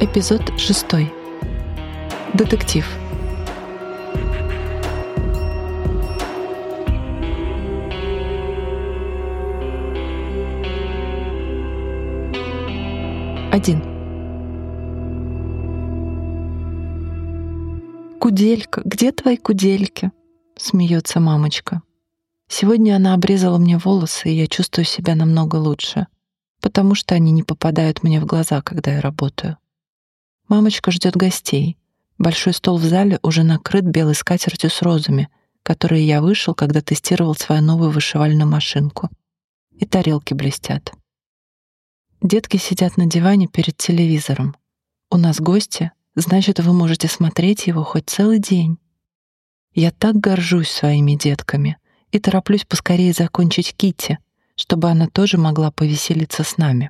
Эпизод 6. Детектив. Один. «Куделька, где твои кудельки?» — смеется мамочка. Сегодня она обрезала мне волосы, и я чувствую себя намного лучше, потому что они не попадают мне в глаза, когда я работаю. Мамочка ждет гостей. Большой стол в зале уже накрыт белой скатертью с розами, которые я вышил, когда тестировал свою новую вышивальную машинку. И тарелки блестят. Детки сидят на диване перед телевизором. У нас гости, значит, вы можете смотреть его хоть целый день. Я так горжусь своими детками и тороплюсь поскорее закончить Китти, чтобы она тоже могла повеселиться с нами.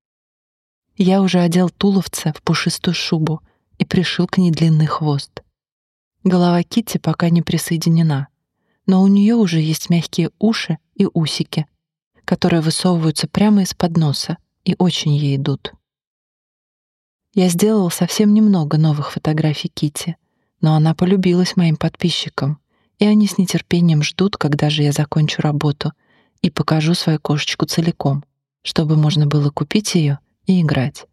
Я уже одел туловце в пушистую шубу и пришил к ней длинный хвост. Голова Китти пока не присоединена, но у нее уже есть мягкие уши и усики, которые высовываются прямо из-под носа и очень ей идут. Я сделал совсем немного новых фотографий Китти, но она полюбилась моим подписчикам, и они с нетерпением ждут, когда же я закончу работу и покажу свою кошечку целиком, чтобы можно было купить ее и играть.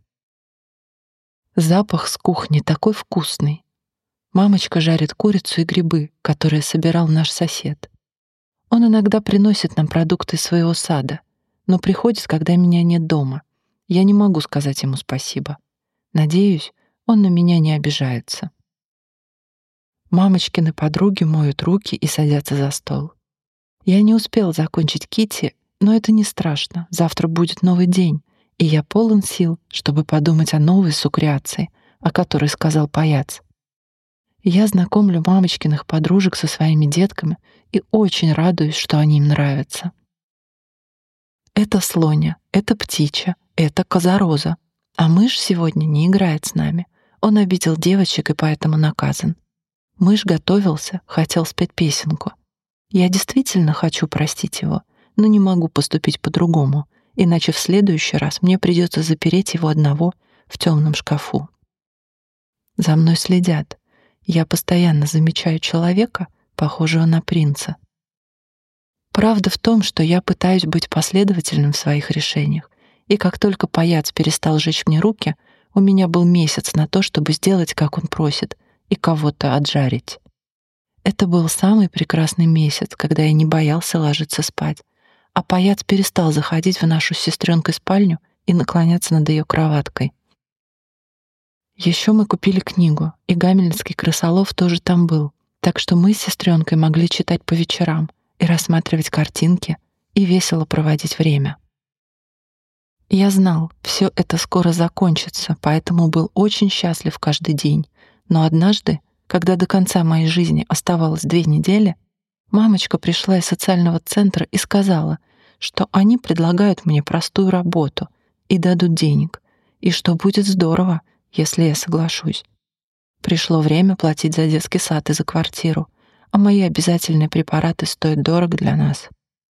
Запах с кухни такой вкусный. Мамочка жарит курицу и грибы, которые собирал наш сосед. Он иногда приносит нам продукты из своего сада, но приходит, когда меня нет дома. Я не могу сказать ему спасибо. Надеюсь, он на меня не обижается. Мамочкины подруги моют руки и садятся за стол. Я не успел закончить Китти, но это не страшно. Завтра будет новый день, и я полон сил, чтобы подумать о новой суккреации, о которой сказал паяц. Я знакомлю мамочкиных подружек со своими детками и очень радуюсь, что они им нравятся. Это слоня, это птичья, это козароза. А мышь сегодня не играет с нами. Он обидел девочек и поэтому наказан. Мышь готовился, хотел спеть песенку. Я действительно хочу простить его, но не могу поступить по-другому, иначе в следующий раз мне придется запереть его одного в темном шкафу. За мной следят. Я постоянно замечаю человека, похожего на принца. Правда в том, что я пытаюсь быть последовательным в своих решениях, и как только паяц перестал жечь мне руки, у меня был месяц на то, чтобы сделать, как он просит, и кого-то отжарить. Это был самый прекрасный месяц, когда я не боялся ложиться спать, а паяц перестал заходить в нашу с сестренкой спальню и наклоняться над ее кроваткой. Еще мы купили книгу, и гамельнский крысолов тоже там был, так что мы с сестренкой могли читать по вечерам и рассматривать картинки, и весело проводить время. Я знал, все это скоро закончится, поэтому был очень счастлив каждый день. Но однажды, когда до конца моей жизни оставалось 2 недели, мамочка пришла из социального центра и сказала, что они предлагают мне простую работу и дадут денег, и что будет здорово, если я соглашусь. Пришло время платить за детский сад и за квартиру, а мои обязательные препараты стоят дорого для нас.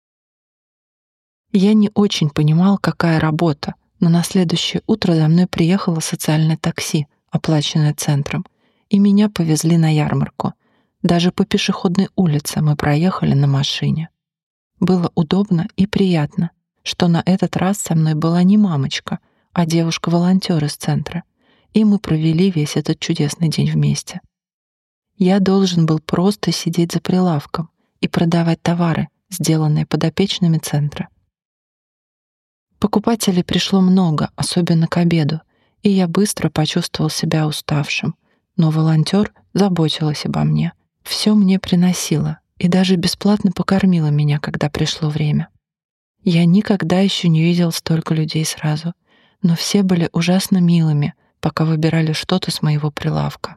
Я не очень понимал, какая работа, но на следующее утро за мной приехало социальное такси, оплаченное центром, и меня повезли на ярмарку. Даже по пешеходной улице мы проехали на машине. Было удобно и приятно, что на этот раз со мной была не мамочка, а девушка-волонтер из центра, и мы провели весь этот чудесный день вместе. Я должен был просто сидеть за прилавком и продавать товары, сделанные подопечными центра. Покупателей пришло много, особенно к обеду, и я быстро почувствовал себя уставшим. Но волонтер заботилась обо мне, все мне приносила и даже бесплатно покормила меня, когда пришло время. Я никогда еще не видел столько людей сразу, но все были ужасно милыми, пока выбирали что-то с моего прилавка.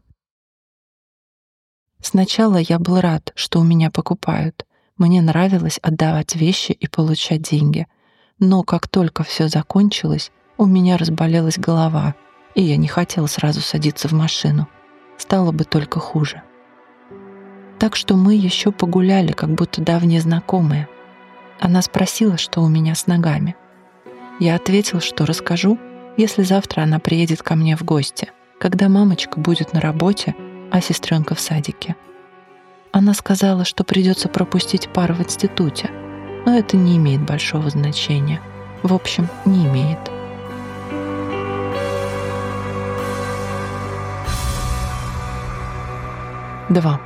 Сначала я был рад, что у меня покупают. Мне нравилось отдавать вещи и получать деньги. Но как только все закончилось, у меня разболелась голова, и я не хотел сразу садиться в машину. Стало бы только хуже. Так что мы еще погуляли, как будто давние знакомые. Она спросила, что у меня с ногами. Я ответил, что расскажу, если завтра она приедет ко мне в гости, когда мамочка будет на работе, а сестренка в садике. Она сказала, что придется пропустить пару в институте, но это не имеет большого значения. В общем, не имеет. Два.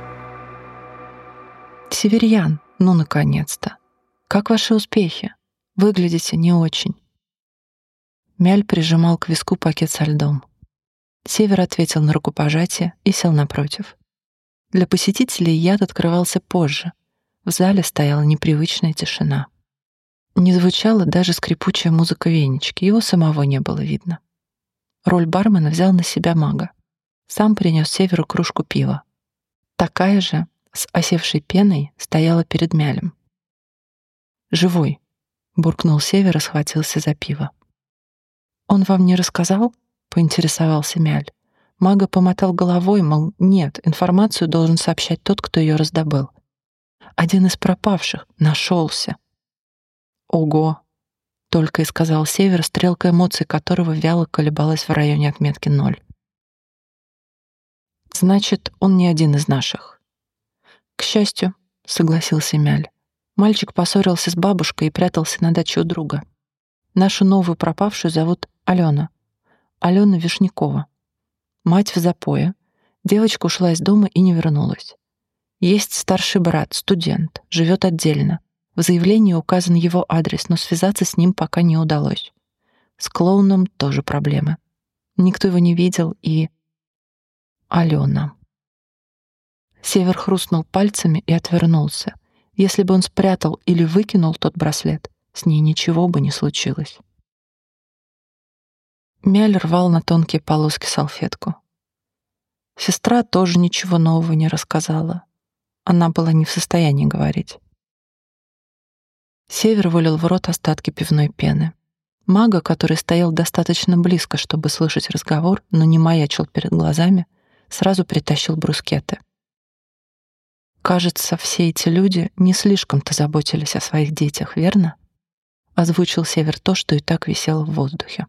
Северьян, ну наконец-то. Как ваши успехи? Выглядите не очень. Мяль прижимал к виску пакет со льдом. Север ответил на рукопожатие и сел напротив. Для посетителей яд открывался позже. В зале стояла непривычная тишина. Не звучала даже скрипучая музыка венички, его самого не было видно. Роль бармена взял на себя мага. Сам принес Северу кружку пива. Такая же, с осевшей пеной, стояла перед Мялем. «Живой», — буркнул Север и схватился за пиво. «Он вам не рассказал?» — поинтересовался Мяль. Мага помотал головой, мол, нет, информацию должен сообщать тот, кто ее раздобыл. Один из пропавших нашелся. «Ого!» — только и сказал Север, стрелка эмоций которого вяло колебалась в районе отметки 0. «Значит, он не один из наших». «К счастью», — согласился Мяль. Мальчик поссорился с бабушкой и прятался на даче у друга. Нашу новую пропавшую зовут Алена. Алена Вишнякова. Мать в запое. Девочка ушла из дома и не вернулась. Есть старший брат, студент, живет отдельно. В заявлении указан его адрес, но связаться с ним пока не удалось. С клоуном тоже проблемы. Никто его не видел, и... Алена. Север хрустнул пальцами и отвернулся. Если бы он спрятал или выкинул тот браслет, с ней ничего бы не случилось. Мяль рвал на тонкие полоски салфетку. Сестра тоже ничего нового не рассказала. Она была не в состоянии говорить. Север вылил в рот остатки пивной пены. Мага, который стоял достаточно близко, чтобы слышать разговор, но не маячил перед глазами, сразу притащил брускеты. «Кажется, все эти люди не слишком-то заботились о своих детях, верно?» — озвучил Север то, что и так висело в воздухе.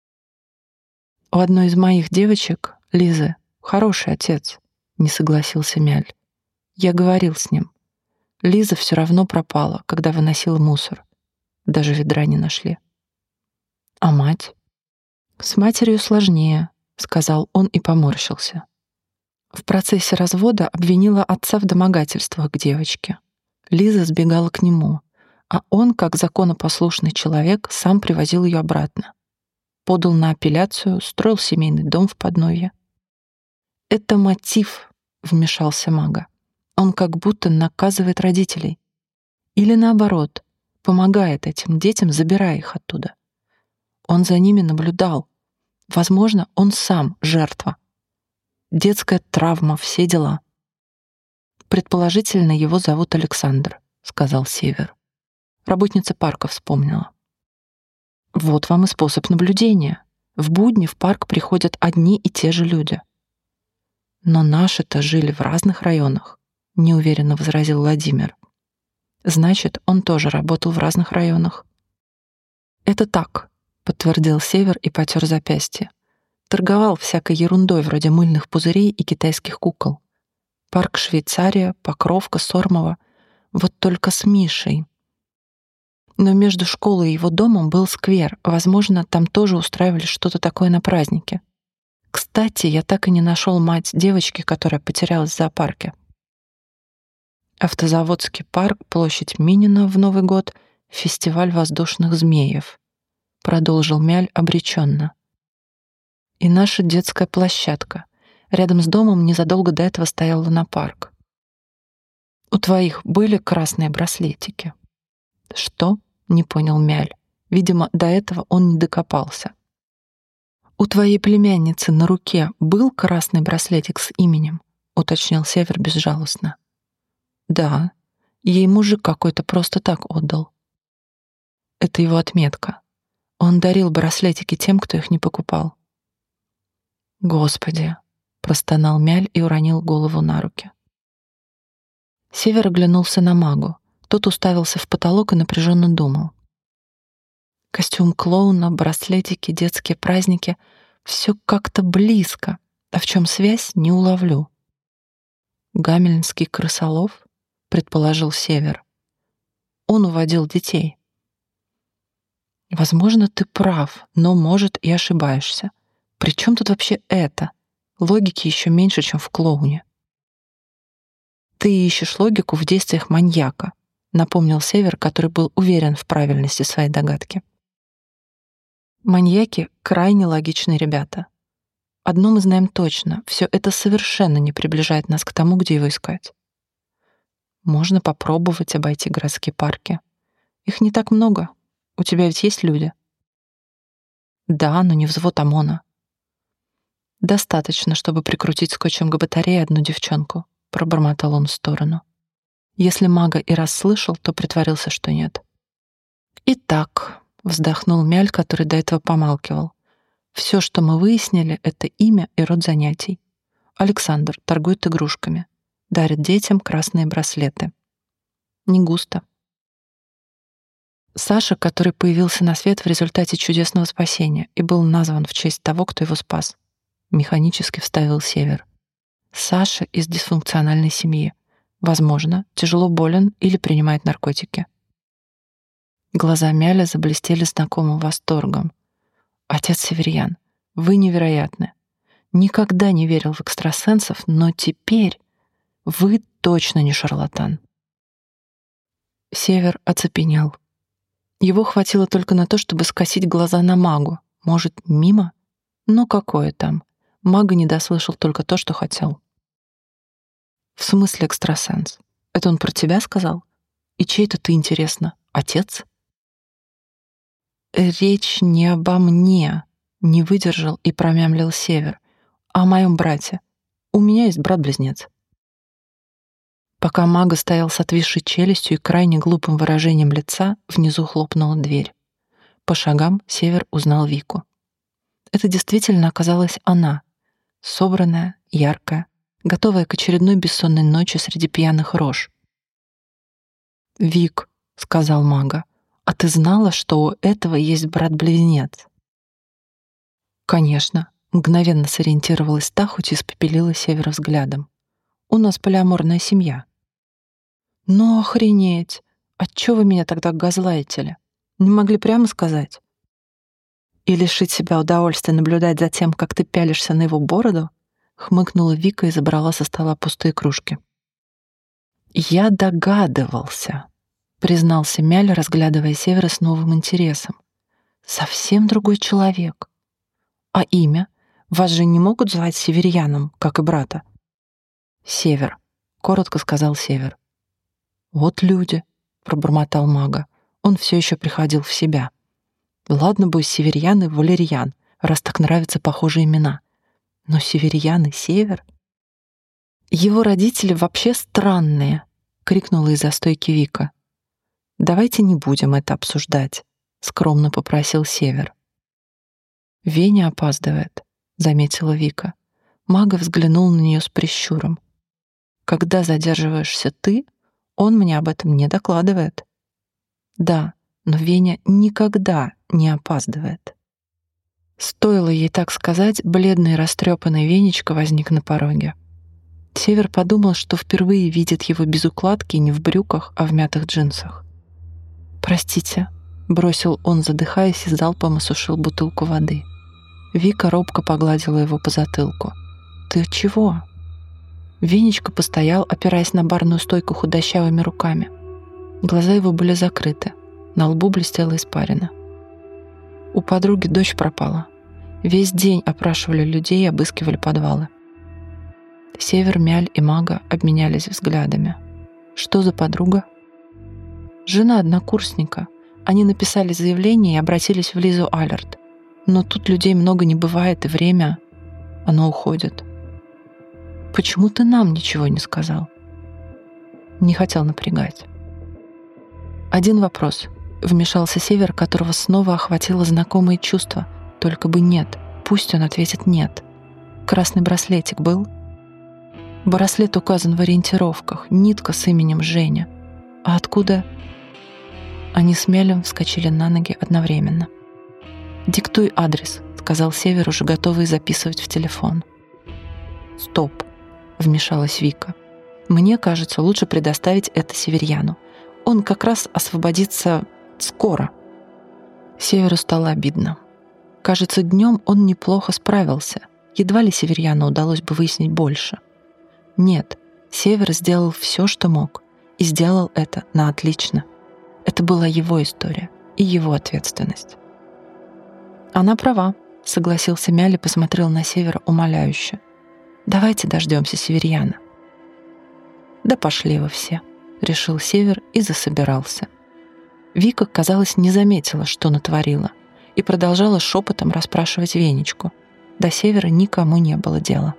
«У одной из моих девочек, Лизы, хороший отец», — не согласился Мяль. «Я говорил с ним. Лиза все равно пропала, когда выносила мусор. Даже ведра не нашли». «А мать?» «С матерью сложнее», — сказал он и поморщился. В процессе развода обвинила отца в домогательствах к девочке. Лиза сбегала к нему, а он, как законопослушный человек, сам привозил ее обратно. Подал на апелляцию, строил семейный дом в Подновье. «Это мотив», — вмешался Мага. «Он как будто наказывает родителей. Или наоборот, помогает этим детям, забирая их оттуда. Он за ними наблюдал. Возможно, он сам жертва. Детская травма, все дела». «Предположительно, его зовут Александр», — сказал Север. Работница парка вспомнила. «Вот вам и способ наблюдения. В будни в парк приходят одни и те же люди». «Но наши-то жили в разных районах», — неуверенно возразил Владимир. «Значит, он тоже работал в разных районах». «Это так», — подтвердил Север и потер запястье. Торговал всякой ерундой вроде мыльных пузырей и китайских кукол. Парк Швейцария, Покровка, Сормово. Вот только с Мишей. Но между школой и его домом был сквер. Возможно, там тоже устраивали что-то такое на празднике. Кстати, я так и не нашел мать девочки, которая потерялась в зоопарке. Автозаводский парк, площадь Минина в Новый год, фестиваль воздушных змеев. Продолжил Мяль обреченно. И наша детская площадка. Рядом с домом незадолго до этого стоял лунопарк. У твоих были красные браслетики? Что? Не понял Мяль. Видимо, до этого он не докопался. У твоей племянницы на руке был красный браслетик с именем? Уточнил Север безжалостно. Да, ей мужик какой-то просто так отдал. Это его отметка. Он дарил браслетики тем, кто их не покупал. «Господи!» — простонал Мяль и уронил голову на руки. Север оглянулся на Магу. Тот уставился в потолок и напряженно думал. Костюм клоуна, браслетики, детские праздники — все как-то близко. А в чем связь, не уловлю. Гамельнский крысолов, предположил Север. Он уводил детей. Возможно, ты прав, но, может, и ошибаешься. При чем тут вообще это? Логики еще меньше, чем в клоуне. Ты ищешь логику в действиях маньяка, напомнил Север, который был уверен в правильности своей догадки. Маньяки — крайне логичные ребята. Одно мы знаем точно — все это совершенно не приближает нас к тому, где его искать. Можно попробовать обойти городские парки. Их не так много. У тебя ведь есть люди? Да, но не взвод ОМОНа. Достаточно, чтобы прикрутить скотчем к батарее одну девчонку, пробормотал он в сторону. Если мага и расслышал, то притворился, что нет. Итак, вздохнул Мяль, который до этого помалкивал. Все, что мы выяснили, это имя и род занятий. Александр торгует игрушками, дарит детям красные браслеты. Не густо. Саша, который появился на свет в результате чудесного спасения и был назван в честь того, кто его спас, механически вставил Север. Саша из дисфункциональной семьи. Возможно, тяжело болен или принимает наркотики. Глаза Мяля заблестели знакомым восторгом. «Отец Северьян, вы невероятны. Никогда не верил в экстрасенсов, но теперь вы точно не шарлатан». Север оцепенел. Его хватило только на то, чтобы скосить глаза на магу. Может, мимо? Но какое там? Мага не дослышал только то, что хотел. «В смысле экстрасенс? Это он про тебя сказал? И чей-то ты, интересно, отец?» «Речь не обо мне», — не выдержал и промямлил Север, «а о моем брате. У меня есть брат-близнец». Пока мага стоял с отвисшей челюстью и крайне глупым выражением лица, внизу хлопнула дверь. По шагам Север узнал Вику. Это действительно оказалась она, собранная, яркая, готовая к очередной бессонной ночи среди пьяных рож. «Вик», — сказал мага, — «а ты знала, что у этого есть брат-близнец?» «Конечно», — мгновенно сориентировалась та, хоть и испепелила Севера взглядом. «У нас полиаморная семья». «Ну охренеть! Отчего вы меня тогда газлайтили? Не могли прямо сказать?» «И лишить себя удовольствия наблюдать за тем, как ты пялишься на его бороду?» — хмыкнула Вика и забрала со стола пустые кружки. «Я догадывался», — признался Мяль, разглядывая Севера с новым интересом. «Совсем другой человек. А имя? Вас же не могут звать Северьяном, как и брата?» «Север», — коротко сказал Север. «Вот люди», — пробормотал мага. Он все еще приходил в себя. «Ладно бы Северьян и Валерьян, раз так нравятся похожие имена. Но Северьян и Север...» «Его родители вообще странные», — крикнула из-за стойки Вика. «Давайте не будем это обсуждать», — скромно попросил Север. «Веня опаздывает», — заметила Вика. Мага взглянул на нее с прищуром. «Когда задерживаешься ты, он мне об этом не докладывает». «Да, но Веня никогда не опаздывает». Стоило ей так сказать, бледный и растрепанный Венечка возник на пороге. Север подумал, что впервые видит его без укладки не в брюках, а в мятых джинсах. «Простите», — бросил он, задыхаясь, и залпом осушил бутылку воды. Вика робко погладила его по затылку. «Ты чего?» Венечка постоял, опираясь на барную стойку худощавыми руками. Глаза его были закрыты, на лбу блестела испарина. У подруги дочь пропала. Весь день опрашивали людей и обыскивали подвалы. Север, Мяль и мага обменялись взглядами. «Что за подруга?» «Жена однокурсника. Они написали заявление и обратились в Лизу Алерт. Но тут людей много не бывает, и время... оно уходит». «Почему ты нам ничего не сказал?» Не хотел напрягать. «Один вопрос», — вмешался Север, которого снова охватило знакомое чувство. «Только бы нет. Пусть он ответит «нет». Красный браслетик был?» «Браслет указан в ориентировках. Нитка с именем Женя. А откуда?» Они с Мелем вскочили на ноги одновременно. «Диктуй адрес», — сказал Север, уже готовый записывать в телефон. «Стоп», — вмешалась Вика. «Мне кажется, лучше предоставить это Северьяну. Он как раз освободится скоро». Северу стало обидно. Кажется, днем он неплохо справился. Едва ли Северьяну удалось бы выяснить больше. Нет, Север сделал все, что мог, и сделал это на отлично. Это была его история и его ответственность. «Она права», — согласился Мяли, посмотрел на Севера умоляюще. «Давайте дождемся Северьяна». «Да пошли вы все», — решил Север и засобирался. Вика, казалось, не заметила, что натворила, и продолжала шепотом расспрашивать Венечку. До Севера никому не было дела.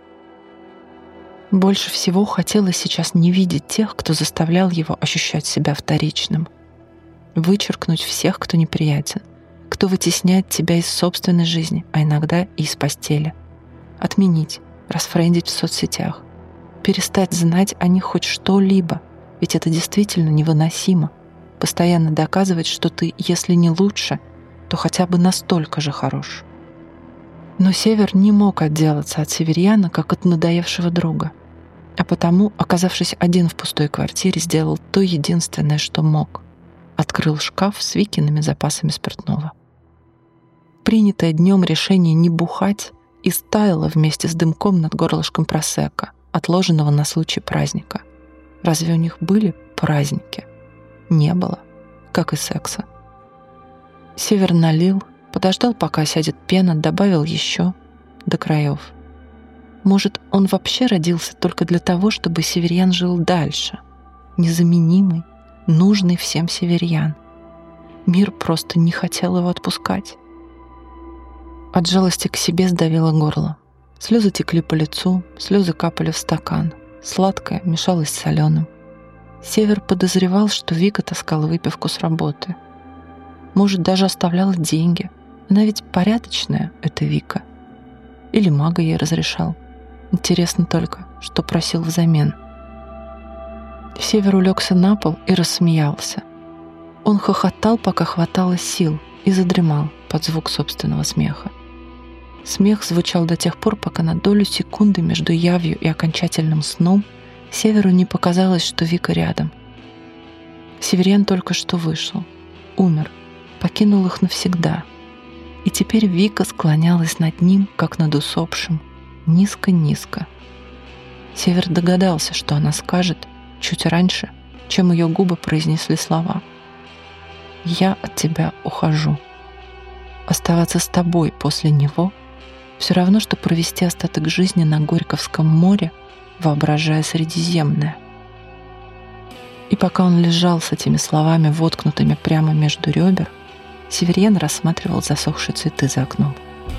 Больше всего хотелось сейчас не видеть тех, кто заставлял его ощущать себя вторичным. Вычеркнуть всех, кто неприятен, кто вытесняет тебя из собственной жизни, а иногда и из постели. Отменить, расфрендить в соцсетях. Перестать знать о них хоть что-либо, ведь это действительно невыносимо. Постоянно доказывать, что ты, если не лучше, то хотя бы настолько же хорош. Но Север не мог отделаться от Северьяна, как от надоевшего друга. А потому, оказавшись один в пустой квартире, сделал то единственное, что мог. Открыл шкаф с Викиными запасами спиртного. Принятое днем решение не бухать истаяло вместе с дымком над горлышком просекко, отложенного на случай праздника. Разве у них были праздники? Не было, как и секса. Север налил, подождал, пока сядет пена, добавил еще до краев. Может, он вообще родился только для того, чтобы Северьян жил дальше? Незаменимый, нужный всем Северьян. Мир просто не хотел его отпускать. От жалости к себе сдавило горло. Слезы текли по лицу, слезы капали в стакан. Сладкое мешалось с соленым. Север подозревал, что Вика таскала выпивку с работы. Может, даже оставляла деньги. Она ведь порядочная, эта Вика. Или мага ей разрешал. Интересно только, что просил взамен. Север улегся на пол и рассмеялся. Он хохотал, пока хватало сил, и задремал под звук собственного смеха. Смех звучал до тех пор, пока на долю секунды между явью и окончательным сном Северу не показалось, что Вика рядом. Северьян только что вышел, умер, покинул их навсегда. И теперь Вика склонялась над ним, как над усопшим, низко-низко. Север догадался, что она скажет чуть раньше, чем ее губы произнесли слова. «Я от тебя ухожу». Оставаться с тобой после него все равно, что провести остаток жизни на Горьковском море, воображая Средиземное. И пока он лежал с этими словами, воткнутыми прямо между ребер, Северьян рассматривал засохшие цветы за окном.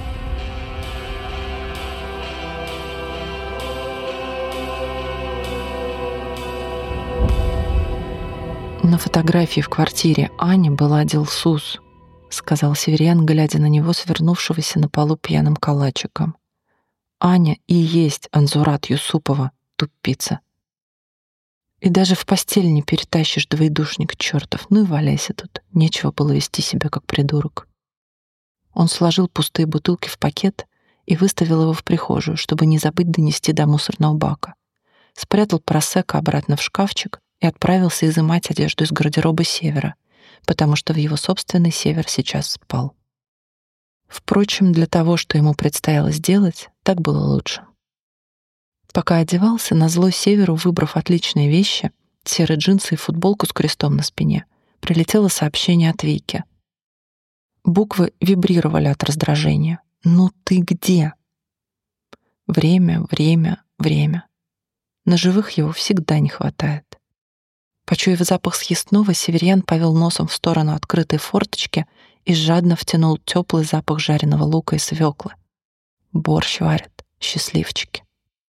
На фотографии в квартире Ани была Дилсус, сказал Северьян, глядя на него, свернувшегося на полу пьяным калачиком. Аня и есть Анзурат Юсупова, тупица. И даже в постель не перетащишь, двоедушник чертов. Ну и валяйся тут. Нечего было вести себя как придурок. Он сложил пустые бутылки в пакет и выставил его в прихожую, чтобы не забыть донести до мусорного бака. Спрятал просекко обратно в шкафчик и отправился изымать одежду из гардероба Севера, потому что в его собственный Север сейчас спал. Впрочем, для того, что ему предстояло сделать, так было лучше. Пока одевался, назло Северу, выбрав отличные вещи, серые джинсы и футболку с крестом на спине, прилетело сообщение от Вики. Буквы вибрировали от раздражения. «Ну ты где?» Время, время, время. На живых его всегда не хватает. Почуяв запах съестного, Северьян повел носом в сторону открытой форточки и жадно втянул теплый запах жареного лука и свеклы. Борщ варят, счастливчики.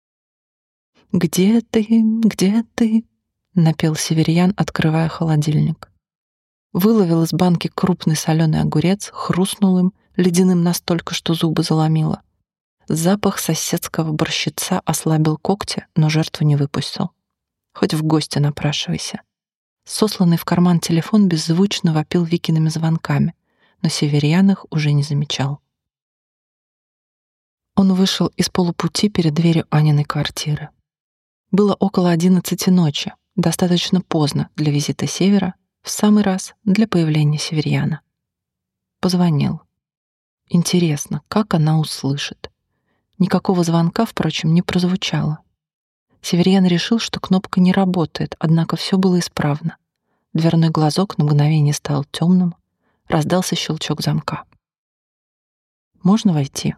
«Где ты? Где ты?» — напел Северьян, открывая холодильник. Выловил из банки крупный соленый огурец, хрустнул им, ледяным настолько, что зубы заломило. Запах соседского борщица ослабил когти, но жертву не выпустил. Хоть в гости напрашивайся. Сосланный в карман телефон беззвучно вопил Викиными звонками, но Северьян их уже не замечал. Он вышел из полупути перед дверью Аниной квартиры. Было около 11 ночи, достаточно поздно для визита Севера, в самый раз для появления Северьяна. Позвонил. Интересно, как она услышит? Никакого звонка, впрочем, не прозвучало. Северьян решил, что кнопка не работает, однако все было исправно. Дверной глазок на мгновение стал темным, раздался щелчок замка. «Можно войти?»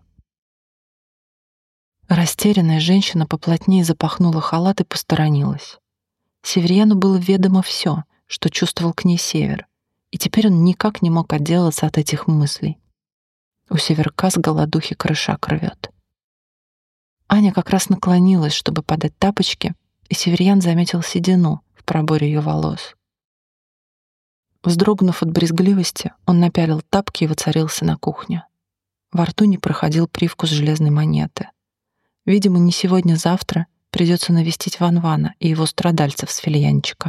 Растерянная женщина поплотнее запахнула халат и посторонилась. Северьяну было ведомо все, что чувствовал к ней Север, и теперь он никак не мог отделаться от этих мыслей. У Северка с голодухи крышак рвет. Аня как раз наклонилась, чтобы подать тапочки, и Северьян заметил седину в проборе ее волос. Вздрогнув от брезгливости, он напялил тапки и воцарился на кухне. Во рту не проходил привкус железной монеты. Видимо, не сегодня-завтра придется навестить Ван-Вана и его страдальцев с филиянчика.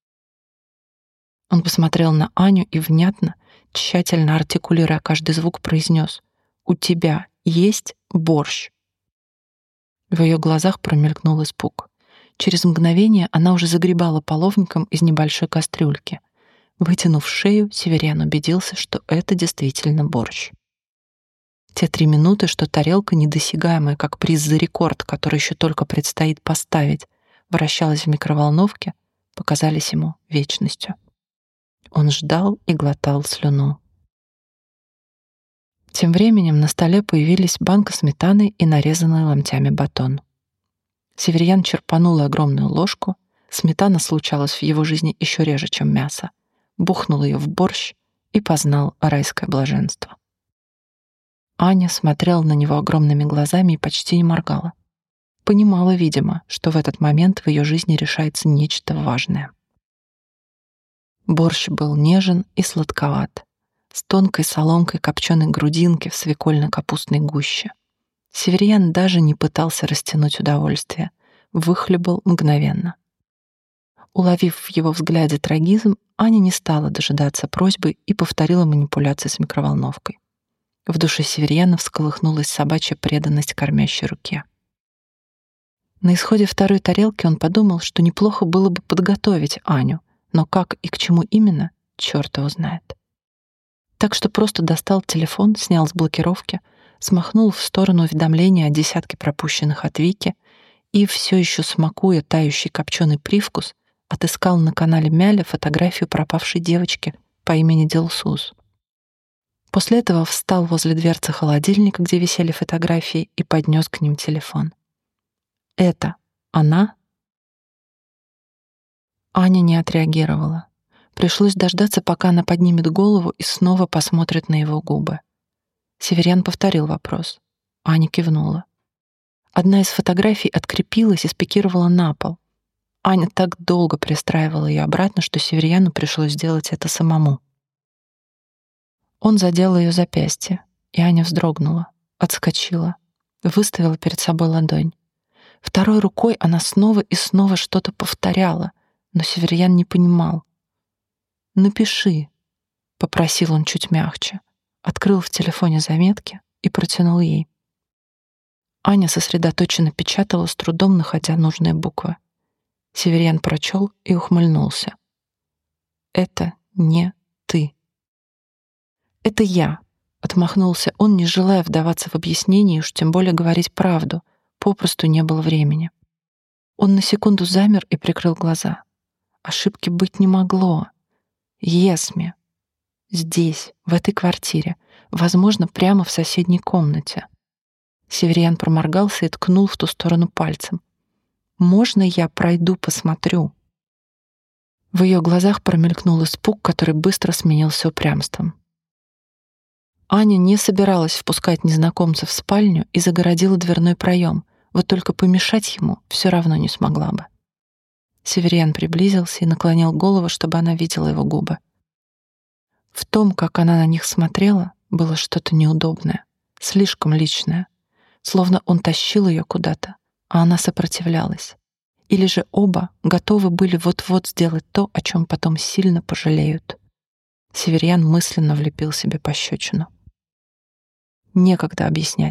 Он посмотрел на Аню и внятно, тщательно артикулируя каждый звук, произнес: «У тебя есть борщ?» В ее глазах промелькнул испуг. Через мгновение она уже загребала половником из небольшой кастрюльки. Вытянув шею, Северян убедился, что это действительно борщ. Те 3 минуты, что тарелка, недосягаемая как приз за рекорд, который еще только предстоит поставить, вращалась в микроволновке, показались ему вечностью. Он ждал и глотал слюну. Тем временем на столе появились банка сметаны и нарезанный ломтями батон. Северьян черпанул огромную ложку, сметана случалась в его жизни еще реже, чем мясо, бухнул ее в борщ и познал райское блаженство. Аня смотрела на него огромными глазами и почти не моргала. Понимала, видимо, что в этот момент в ее жизни решается нечто важное. Борщ был нежен и сладковат, с тонкой соломкой копченой грудинки в свекольно-капустной гуще. Северьян даже не пытался растянуть удовольствие, выхлебал мгновенно. Уловив в его взгляде трагизм, Аня не стала дожидаться просьбы и повторила манипуляции с микроволновкой. В душе Северьяна всколыхнулась собачья преданность кормящей руке. На исходе второй тарелки он подумал, что неплохо было бы подготовить Аню, но как и к чему именно, черт его знает. Так что просто достал телефон, снял с блокировки, смахнул в сторону уведомления о десятке пропущенных от Вики и, все еще смакуя тающий копченый привкус, отыскал на канале Мяля фотографию пропавшей девочки по имени Дилсуз. После этого встал возле дверцы холодильника, где висели фотографии, и поднес к ним телефон. «Это она?» Аня не отреагировала. Пришлось дождаться, пока она поднимет голову и снова посмотрит на его губы. Северян повторил вопрос. Аня кивнула. Одна из фотографий открепилась и спикировала на пол. Аня так долго пристраивала ее обратно, что Северяну пришлось сделать это самому. Он задел ее запястье, и Аня вздрогнула, отскочила, выставила перед собой ладонь. Второй рукой она снова и снова что-то повторяла, но Северьян не понимал. «Напиши», — попросил он чуть мягче, открыл в телефоне заметки и протянул ей. Аня сосредоточенно печатала, с трудом находя нужные буквы. Северьян прочел и ухмыльнулся. «Это не ты». «Это я», — отмахнулся он, не желая вдаваться в объяснение, уж тем более говорить правду, попросту не было времени. Он на секунду замер и прикрыл глаза. Ошибки быть не могло. Есме. Здесь, в этой квартире, возможно, прямо в соседней комнате. Северьян проморгался и ткнул в ту сторону пальцем. «Можно я пройду, посмотрю?» В ее глазах промелькнул испуг, который быстро сменился упрямством. Аня не собиралась впускать незнакомца в спальню и загородила дверной проем, вот только помешать ему все равно не смогла бы. Северьян приблизился и наклонил голову, чтобы она видела его губы. В том, как она на них смотрела, было что-то неудобное, слишком личное, словно он тащил ее куда-то, а она сопротивлялась. Или же оба готовы были вот-вот сделать то, о чем потом сильно пожалеют. Северьян мысленно влепил себе пощечину. Некогда объяснять.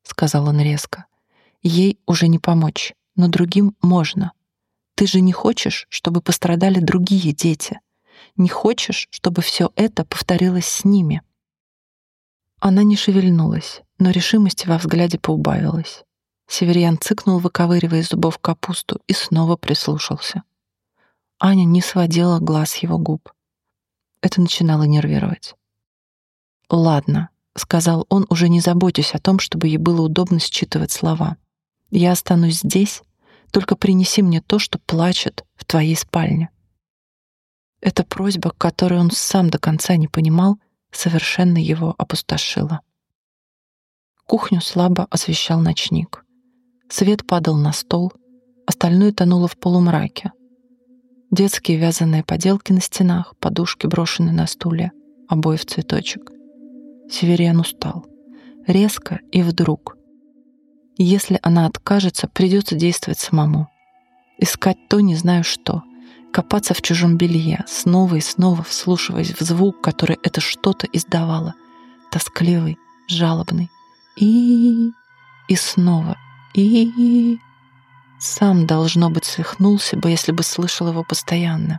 сказал он резко. «Ей уже не помочь, но другим можно. Ты же не хочешь, чтобы пострадали другие дети? Не хочешь, чтобы все это повторилось с ними?» Она не шевельнулась, но решимости во взгляде поубавилась. Северьян цыкнул, выковыривая из зубов капусту, и снова прислушался. Аня не сводила глаз с его губ. Это начинало нервировать. «Ладно», — сказал он, уже не заботясь о том, чтобы ей было удобно считывать слова. «Я останусь здесь, только принеси мне то, что плачет в твоей спальне». Эта просьба, которую он сам до конца не понимал, совершенно его опустошила. Кухню слабо освещал ночник. Свет падал на стол, остальное тонуло в полумраке. Детские вязаные поделки на стенах, подушки, брошенные на стулья, обои в цветочек. Северьян устал. Резко и вдруг. Если она откажется, придется действовать самому. Искать то, не знаю что. Копаться в чужом белье, снова и снова вслушиваясь в звук, который это что-то издавало. Тоскливый, жалобный. И снова. И сам, должно быть, свихнулся бы, если бы слышал его постоянно.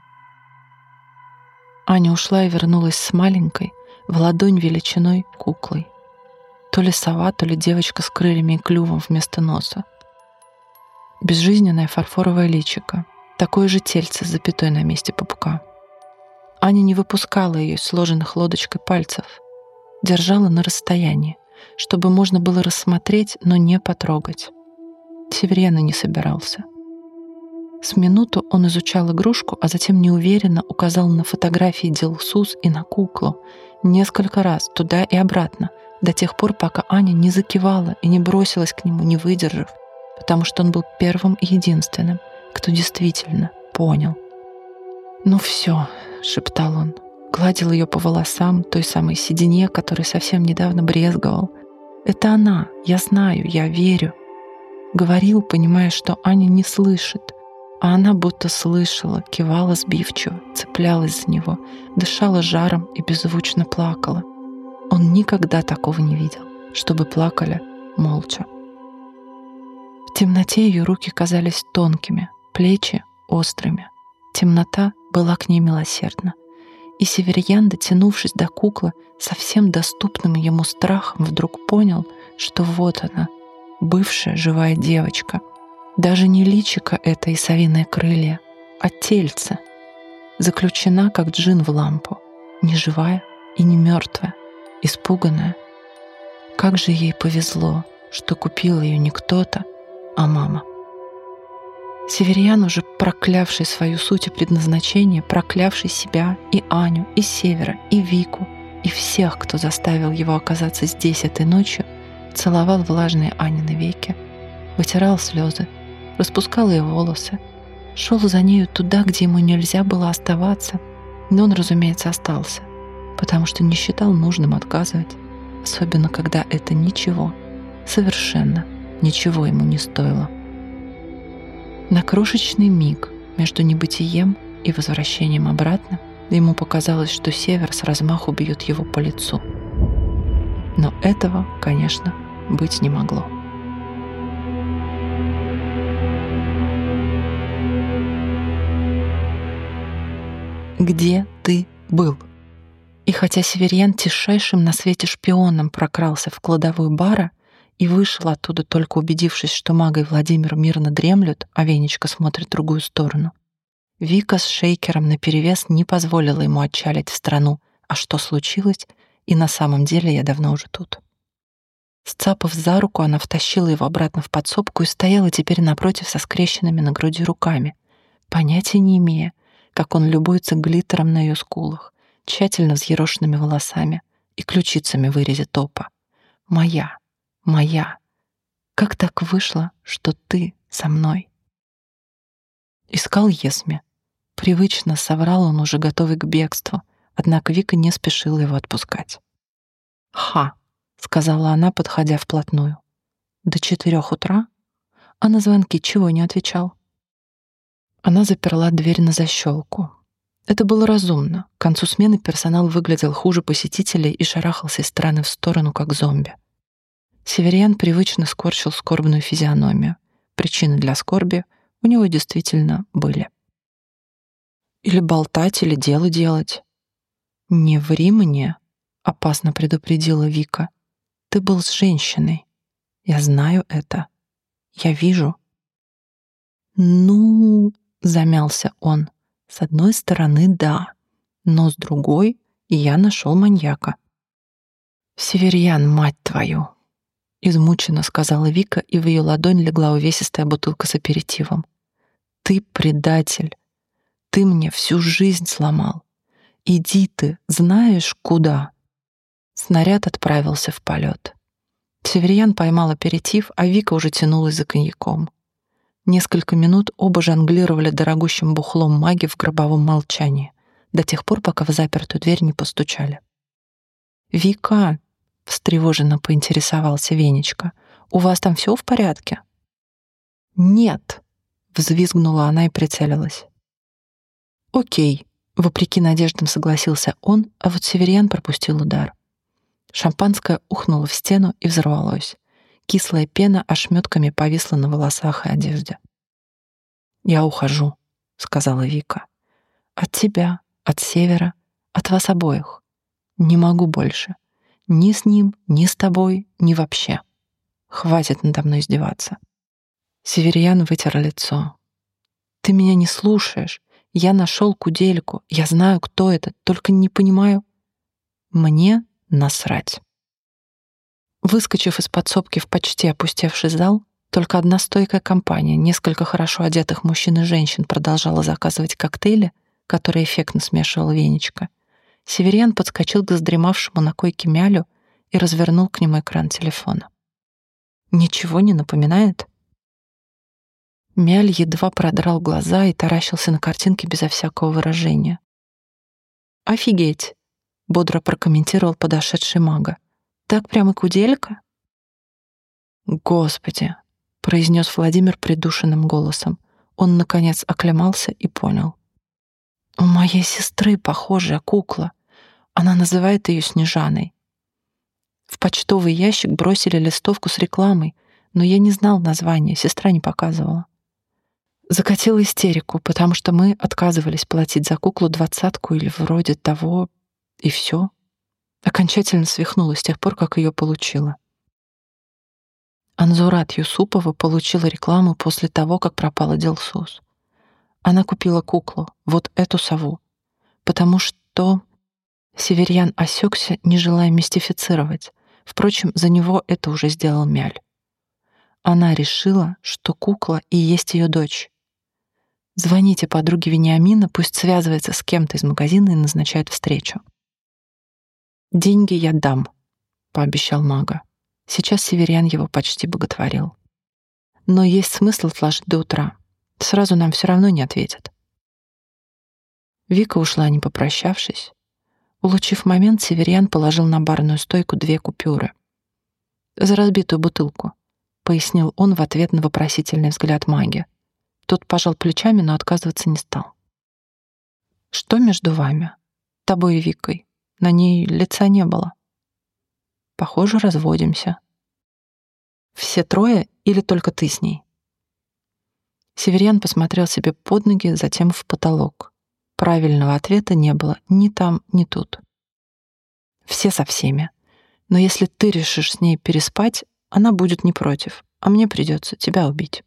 Аня ушла и вернулась с маленькой, в ладонь величиной куклой. То ли сова, то ли девочка с крыльями и клювом вместо носа. Безжизненное фарфоровое личико, такое же тельце с запятой на месте пупка. Аня не выпускала ее из сложенных лодочкой пальцев, держала на расстоянии, чтобы можно было рассмотреть, но не потрогать. Северьян и не собирался. С минуту он изучал игрушку, а затем неуверенно указал на фотографии Дилсуз и на куклу, несколько раз туда и обратно, до тех пор, пока Аня не закивала и не бросилась к нему, не выдержав, потому что он был первым и единственным, кто действительно понял. «Ну все», — шептал он, гладил ее по волосам, той самой седине, которой совсем недавно брезговал. «Это она, я знаю, я верю». Говорил, понимая, что Аня не слышит, а она будто слышала, кивала сбивчиво, цеплялась за него, дышала жаром и беззвучно плакала. Он никогда такого не видел, чтобы плакали молча. В темноте ее руки казались тонкими, плечи острыми. Темнота была к ней милосердна. И Северьян, дотянувшись до куклы, совсем доступным ему страхом, вдруг понял, что вот она, бывшая живая девочка. Даже не личико это и совиные крылья, а тельце. Заключена, как джин в лампу, не живая и не мертвая, испуганная. Как же ей повезло, что купил ее не кто-то, а мама. Северьян, уже проклявший свою суть и предназначение, проклявший себя и Аню, и Севера, и Вику, и всех, кто заставил его оказаться здесь этой ночью, целовал влажные Анины веки, вытирал слезы, распускал ее волосы, шел за нею туда, где ему нельзя было оставаться, но он, разумеется, остался, потому что не считал нужным отказывать, особенно когда это ничего, совершенно ничего ему не стоило. На крошечный миг между небытием и возвращением обратно ему показалось, что Север с размаху бьет его по лицу. Но этого, конечно, быть не могло. «Где ты был?» И хотя Северьян тишайшим на свете шпионом прокрался в кладовую бара и вышел оттуда, только убедившись, что Мага и Владимир мирно дремлют, а Венечка смотрит в другую сторону, Вика с шейкером наперевес не позволила ему отчалить в страну. А что случилось? И на самом деле я давно уже тут. Сцапав за руку, она втащила его обратно в подсобку и стояла теперь напротив со скрещенными на груди руками, понятия не имея, как он любуется глиттером на ее скулах, тщательно взъерошенными волосами и ключицами в вырезе топа. «Моя, моя, как так вышло, что ты со мной?» Искал Есме. Привычно соврал он, уже готовый к бегству, однако Вика не спешила его отпускать. «Ха!» — сказала она, подходя вплотную. «До 4 утра? А на звонки чего не отвечал?» Она заперла дверь на защелку. Это было разумно. К концу смены персонал выглядел хуже посетителей и шарахался из стороны в сторону, как зомби. Северьян привычно скорчил скорбную физиономию. Причины для скорби у него действительно были. Или болтать, или дело делать. «Не ври мне», — опасно предупредила Вика. «Ты был с женщиной. Я знаю это. Я вижу». «Ну...» — замялся он. «С одной стороны, да. Но с другой я нашел маньяка». «Северьян, мать твою!» — измученно сказала Вика, и в ее ладонь легла увесистая бутылка с аперитивом. «Ты предатель. Ты мне всю жизнь сломал. Иди ты, знаешь, куда?» Снаряд отправился в полет. Северьян поймал аперитив, а Вика уже тянулась за коньяком. Несколько минут оба жонглировали дорогущим бухлом маги в гробовом молчании, до тех пор, пока в запертую дверь не постучали. «Вика!» — встревоженно поинтересовался Венечка. «У вас там все в порядке?» «Нет!» — взвизгнула она и прицелилась. «Окей», — вопреки надеждам согласился он, а вот Северьян пропустил удар. Шампанское ухнуло в стену и взорвалось. Кислая пена ошметками повисла на волосах и одежде. «Я ухожу», — сказала Вика. «От тебя, от Севера, от вас обоих. Не могу больше. Ни с ним, ни с тобой, ни вообще. Хватит надо мной издеваться». Северьян вытер лицо. «Ты меня не слушаешь. Я нашел Кудельку. Я знаю, кто это, только не понимаю». «Мне насрать». Выскочив из подсобки в почти опустевший зал, только одна стойкая компания, несколько хорошо одетых мужчин и женщин продолжала заказывать коктейли, которые эффектно смешивал Венечка. Северьян подскочил к задремавшему на койке Мялю и развернул к нему экран телефона. «Ничего не напоминает?» Мяль едва продрал глаза и таращился на картинки безо всякого выражения. «Офигеть!» — бодро прокомментировал подошедший мага. «Так прямо Куделька?» «Господи!» — произнес Владимир придушенным голосом. Он, наконец, оклемался и понял. «У моей сестры похожая кукла. Она называет ее Снежаной. В почтовый ящик бросили листовку с рекламой, но я не знал названия, сестра не показывала. Закатила истерику, потому что мы отказывались платить за куклу 20 или вроде того, и все. Окончательно свихнулась с тех пор, как ее получила. Анзурат Юсупова получила рекламу после того, как пропала Дилсос. Она купила куклу, вот эту сову, потому что... Северьян осекся, не желая мистифицировать. Впрочем, за него это уже сделал Мяль. Она решила, что кукла и есть ее дочь. Звоните подруге Вениамина, пусть связывается с кем-то из магазина и назначает встречу. «Деньги я дам», — пообещал мага. Сейчас Северьян его почти боготворил. «Но есть смысл отложить до утра. Сразу нам все равно не ответят». Вика ушла, не попрощавшись. Улучив момент, Северьян положил на барную стойку 2 купюры. «За разбитую бутылку», — пояснил он в ответ на вопросительный взгляд маги. Тот пожал плечами, но отказываться не стал. «Что между вами? Тобой и Викой? На ней лица не было». «Похоже, разводимся». «Все трое или только ты с ней?» Северьян посмотрел себе под ноги, затем в потолок. Правильного ответа не было ни там, ни тут. «Все со всеми. Но если ты решишь с ней переспать, она будет не против, а мне придется тебя убить».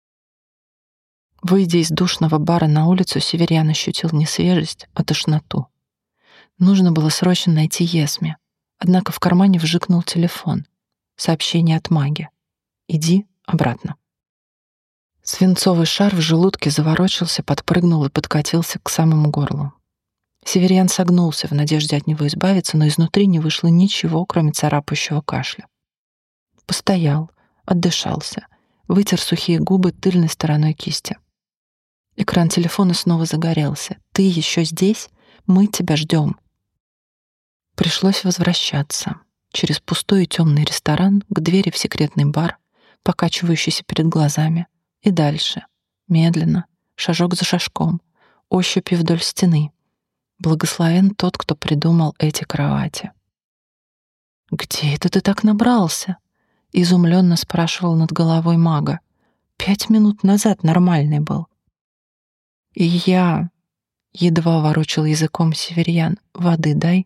Выйдя из душного бара на улицу, Северьян ощутил не свежесть, а тошноту. Нужно было срочно найти Есме. Однако в кармане вжикнул телефон. Сообщение от маги. «Иди обратно». Свинцовый шар в желудке заворочился, подпрыгнул и подкатился к самому горлу. Северьян согнулся в надежде от него избавиться, но изнутри не вышло ничего, кроме царапающего кашля. Постоял, отдышался, вытер сухие губы тыльной стороной кисти. Экран телефона снова загорелся. «Ты еще здесь? Мы тебя ждем». Пришлось возвращаться. Через пустой и темный ресторан к двери в секретный бар, покачивающийся перед глазами, и дальше, медленно, шажок за шажком, ощупью вдоль стены. Благословен тот, кто придумал эти кровати. «Где это ты так набрался?» Изумленно спрашивал над головой мага. 5 минут назад нормальный был. И я... Едва ворочал языком Северьян. «Воды дай».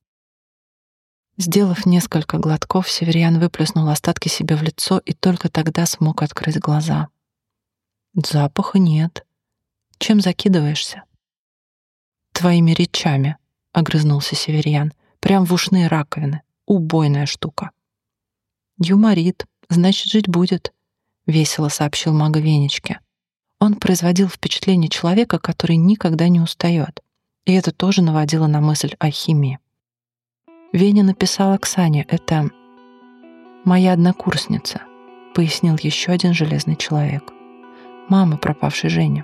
Сделав несколько глотков, Северьян выплеснул остатки себе в лицо и только тогда смог открыть глаза. «Запаха нет. Чем закидываешься?» «Твоими речами», — огрызнулся Северьян. «Прям в ушные раковины. Убойная штука». «Юморит, значит, жить будет», — весело сообщил мага Венечке. Он производил впечатление человека, который никогда не устает. И это тоже наводило на мысль о химии. «Веня написал Оксане, это моя однокурсница», — пояснил еще один железный человек. «Мама пропавшей Жени.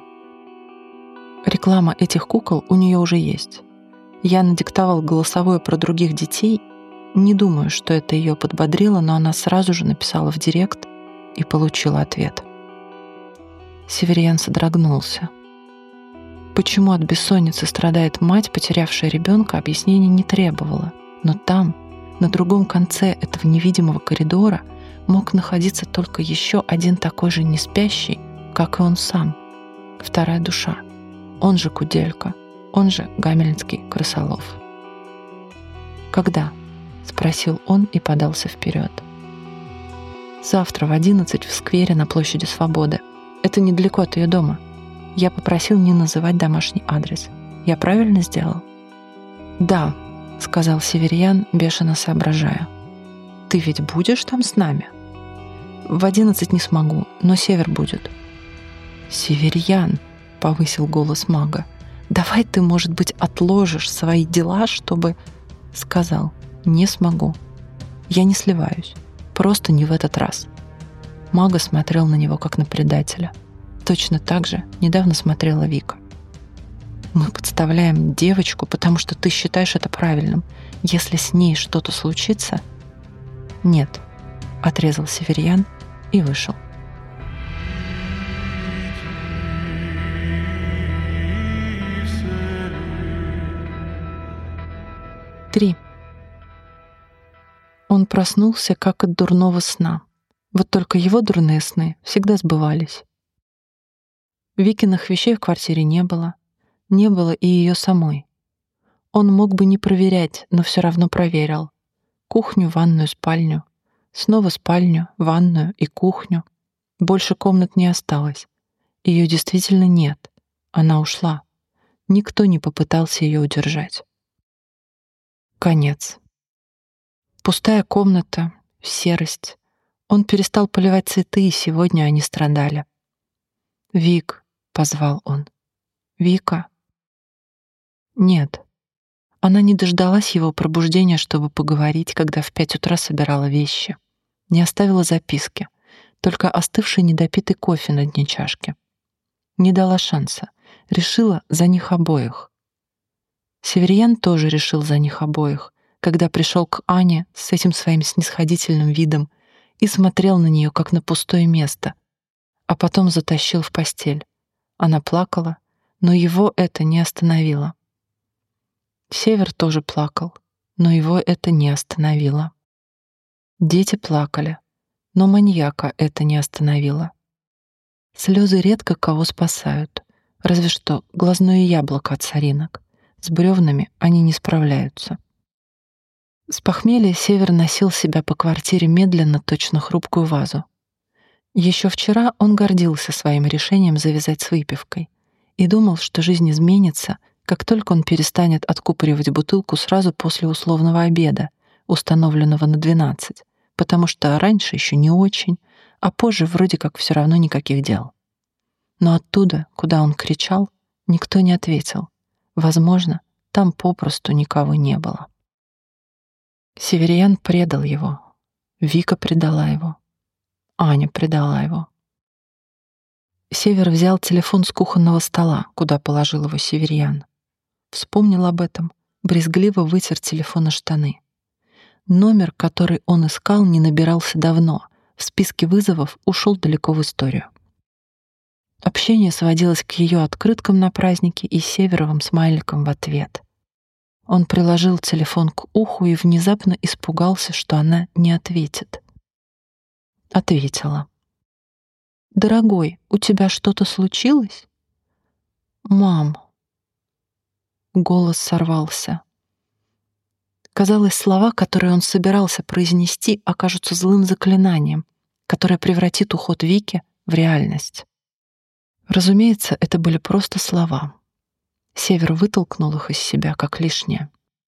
Реклама этих кукол у нее уже есть. Я надиктовал голосовое про других детей. Не думаю, что это ее подбодрило, но она сразу же написала в директ и получила ответ». Северьян содрогнулся. Почему от бессонницы страдает мать, потерявшая ребенка, объяснений не требовало. Но там, на другом конце этого невидимого коридора, мог находиться только еще один такой же неспящий, как и он сам. Вторая душа. Он же Куделька, он же Гамельнский крысолов. «Когда?» — спросил он и подался вперед. «Завтра в 11 в сквере на площади Свободы. Это недалеко от ее дома. Я попросил не называть домашний адрес. Я правильно сделал?» «Да», — сказал Северьян, бешено соображая. «Ты ведь будешь там с нами?» «В 11 не смогу, но Север будет». «Северьян», — повысил голос мага, «давай ты, может быть, отложишь свои дела, чтобы...» Сказал: «Не смогу. Я не сливаюсь. Просто не в этот раз». Мага смотрел на него, как на предателя. Точно так же недавно смотрела Вика. «Мы подставляем девочку, потому что ты считаешь это правильным. Если с ней что-то случится...» «Нет», — отрезал Северьян и вышел. Три. Он проснулся, как от дурного сна. Вот только его дурные сны всегда сбывались. Викиных вещей в квартире не было. Не было и ее самой. Он мог бы не проверять, но все равно проверил. Кухню, ванную, спальню. Снова спальню, ванную и кухню. Больше комнат не осталось. Ее действительно нет. Она ушла. Никто не попытался ее удержать. Конец. Пустая комната, серость. Он перестал поливать цветы, и сегодня они страдали. «Вик», — позвал он. «Вика». Нет. Она не дождалась его пробуждения, чтобы поговорить, когда в 5 утра собирала вещи. Не оставила записки, только остывший недопитый кофе на дне чашки. Не дала шанса. Решила за них обоих. Северьян тоже решил за них обоих, когда пришел к Ане с этим своим снисходительным видом и смотрел на нее, как на пустое место, а потом затащил в постель. Она плакала, но его это не остановило. Север тоже плакал, но его это не остановило. Дети плакали, но маньяка это не остановило. Слезы редко кого спасают, разве что глазное яблоко от соринок. С бревнами они не справляются. С похмелья Север носил себя по квартире медленно, точно хрупкую вазу. Еще вчера он гордился своим решением завязать с выпивкой и думал, что жизнь изменится, как только он перестанет откупоривать бутылку сразу после условного обеда, установленного на 12, потому что раньше еще не очень, а позже вроде как все равно никаких дел. Но оттуда, куда он кричал, никто не ответил. Возможно, там попросту никого не было. Северьян предал его. Вика предала его. Аня предала его. Север взял телефон с кухонного стола, куда положил его Северьян. Вспомнил об этом, брезгливо вытер телефон о штаны. Номер, который он искал, не набирался давно. В списке вызовов ушел далеко в историю. Общение сводилось к ее открыткам на празднике и северовым смайликам в ответ. Он приложил телефон к уху и внезапно испугался, что она не ответит. Ответила. «Дорогой, у тебя что-то случилось?» «Мам...» Голос сорвался. Казалось, слова, которые он собирался произнести, окажутся злым заклинанием, которое превратит уход Вики в реальность. Разумеется, это были просто слова. Север вытолкнул их из себя, как лишнее.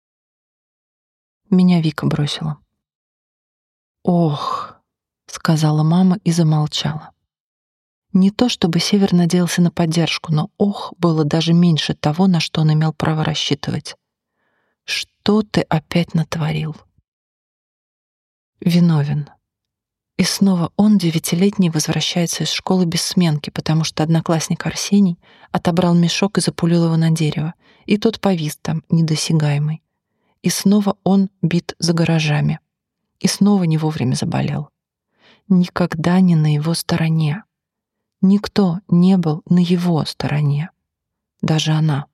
Меня Вика бросила. «Ох», — сказала мама и замолчала. Не то чтобы Север надеялся на поддержку, но «ох» было даже меньше того, на что он имел право рассчитывать. «Что ты опять натворил?» «Виновен». И снова он, 9-летний, возвращается из школы без сменки, потому что одноклассник Арсений отобрал мешок и запулил его на дерево, и тот повис там, недосягаемый. И снова он бит за гаражами. И снова не вовремя заболел. Никогда не на его стороне. Никто не был на его стороне. Даже она.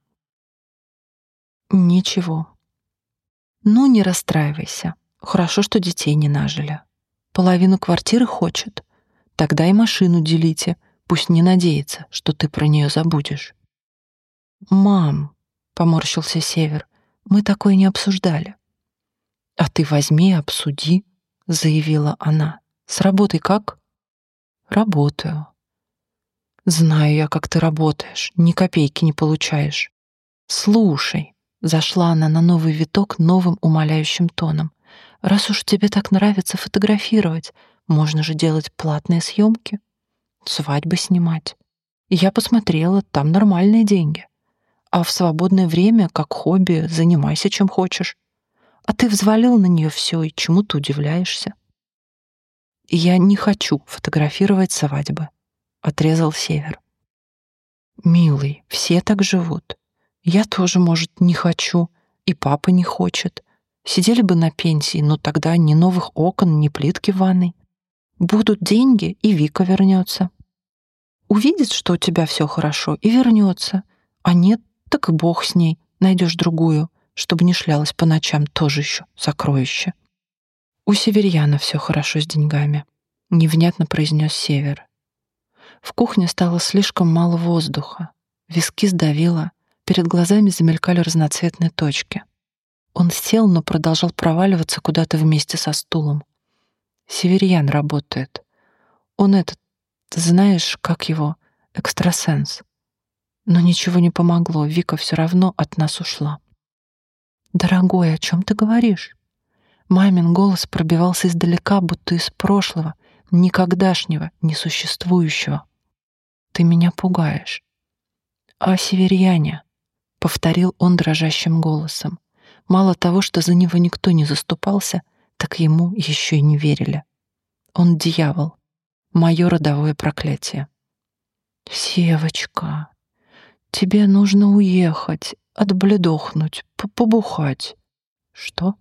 Ничего. Ну, не расстраивайся. Хорошо, что детей не нажили. Половину квартиры хочет. Тогда и машину делите. Пусть не надеется, что ты про нее забудешь. «Мам», — поморщился Север, — «мы такое не обсуждали». «А ты возьми и обсуди», — заявила она. «С работой как?» «Работаю». «Знаю я, как ты работаешь. Ни копейки не получаешь». «Слушай», — зашла она на новый виток новым умоляющим тоном, «раз уж тебе так нравится фотографировать, можно же делать платные съемки, свадьбы снимать. Я посмотрела, там нормальные деньги. А в свободное время, как хобби, занимайся чем хочешь. А ты взвалил на нее все, и чему ты удивляешься?» «Я не хочу фотографировать свадьбы», — отрезал Север. «Милый, все так живут. Я тоже, может, не хочу, и папа не хочет. Сидели бы на пенсии, но тогда ни новых окон, ни плитки в ванной. Будут деньги, и Вика вернется. Увидит, что у тебя все хорошо, и вернется. А нет, так и бог с ней, найдешь другую, чтобы не шлялась по ночам, тоже еще сокровище». «У северьяна все хорошо с деньгами», — невнятно произнес Север. В кухне стало слишком мало воздуха. Виски сдавило, перед глазами замелькали разноцветные точки. Он сел, но продолжал проваливаться куда-то вместе со стулом. Северьян работает. Он этот, ты знаешь, как его, экстрасенс. Но ничего не помогло, Вика все равно от нас ушла. «Дорогой, о чем ты говоришь?» Мамин голос пробивался издалека, будто из прошлого, никогдашнего, несуществующего. «Ты меня пугаешь». «О северьяне», — повторил он дрожащим голосом. Мало того, что за него никто не заступался, так ему еще и не верили. Он дьявол, мое родовое проклятие. «Севочка, тебе нужно уехать, отбледохнуть, побухать». «Что?»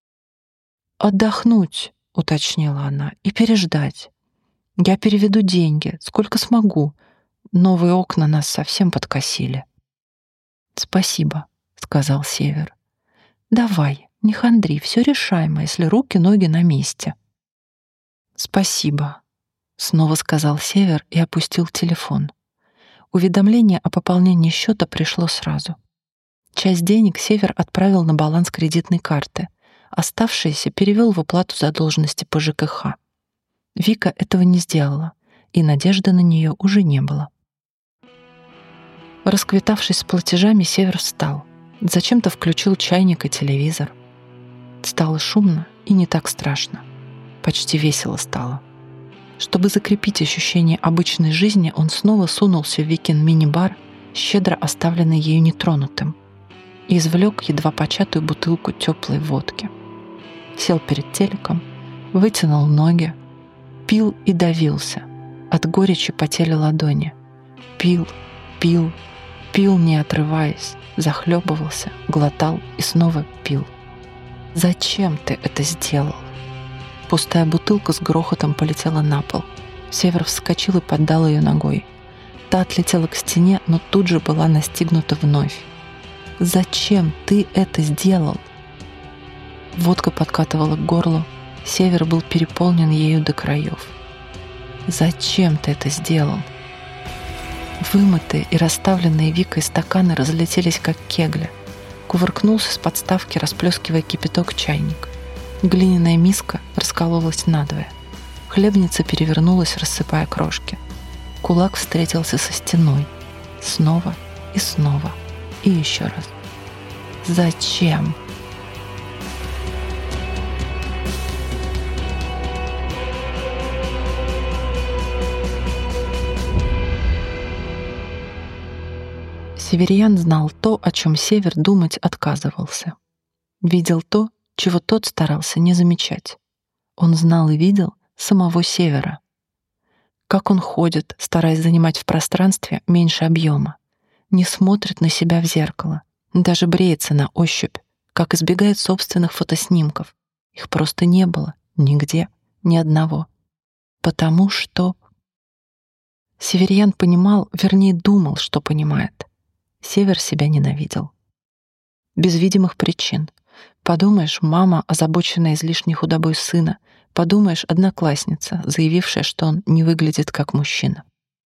«Отдохнуть», — уточнила она, — «и переждать. Я переведу деньги, сколько смогу. Новые окна нас совсем подкосили». «Спасибо», — сказал Север. «Давай, не хандри, все решаемо, если руки-ноги на месте». «Спасибо», — снова сказал Север и опустил телефон. Уведомление о пополнении счета пришло сразу. Часть денег Север отправил на баланс кредитной карты, оставшиеся перевел в уплату задолженности по ЖКХ. Вика этого не сделала, и надежды на нее уже не было. Расквитавшись с платежами, Север встал. Зачем-то включил чайник и телевизор. Стало шумно и не так страшно. Почти весело стало. Чтобы закрепить ощущение обычной жизни, он снова сунулся в Викин мини-бар, щедро оставленный ею нетронутым, и извлек едва початую бутылку теплой водки. Сел перед телеком, вытянул ноги, пил и давился. От горечи потели ладони. Пил, пил, пил, не отрываясь, захлебывался, глотал и снова пил. «Зачем ты это сделал?» Пустая бутылка с грохотом полетела на пол. Север вскочил и поддал ее ногой. Та отлетела к стене, но тут же была настигнута вновь. «Зачем ты это сделал?» Водка подкатывала к горлу. Север был переполнен ею до краев. Зачем ты это сделал? Вымытые и расставленные Викой стаканы разлетелись, как кегли. Кувыркнулся с подставки, расплескивая кипяток, чайник. Глиняная миска раскололась надвое. Хлебница перевернулась, рассыпая крошки. Кулак встретился со стеной. Снова и снова. И еще раз. Зачем? Северьян знал то, о чем Север думать отказывался. Видел то, чего тот старался не замечать. Он знал и видел самого Севера. Как он ходит, стараясь занимать в пространстве меньше объема. Не смотрит на себя в зеркало. Даже бреется на ощупь. Как избегает собственных фотоснимков. Их просто не было. Нигде. Ни одного. Потому что... Северьян понимал, вернее думал, что понимает. Север себя ненавидел. Без видимых причин. Подумаешь, мама, озабоченная излишней худобой сына. Подумаешь, одноклассница, заявившая, что он не выглядит как мужчина.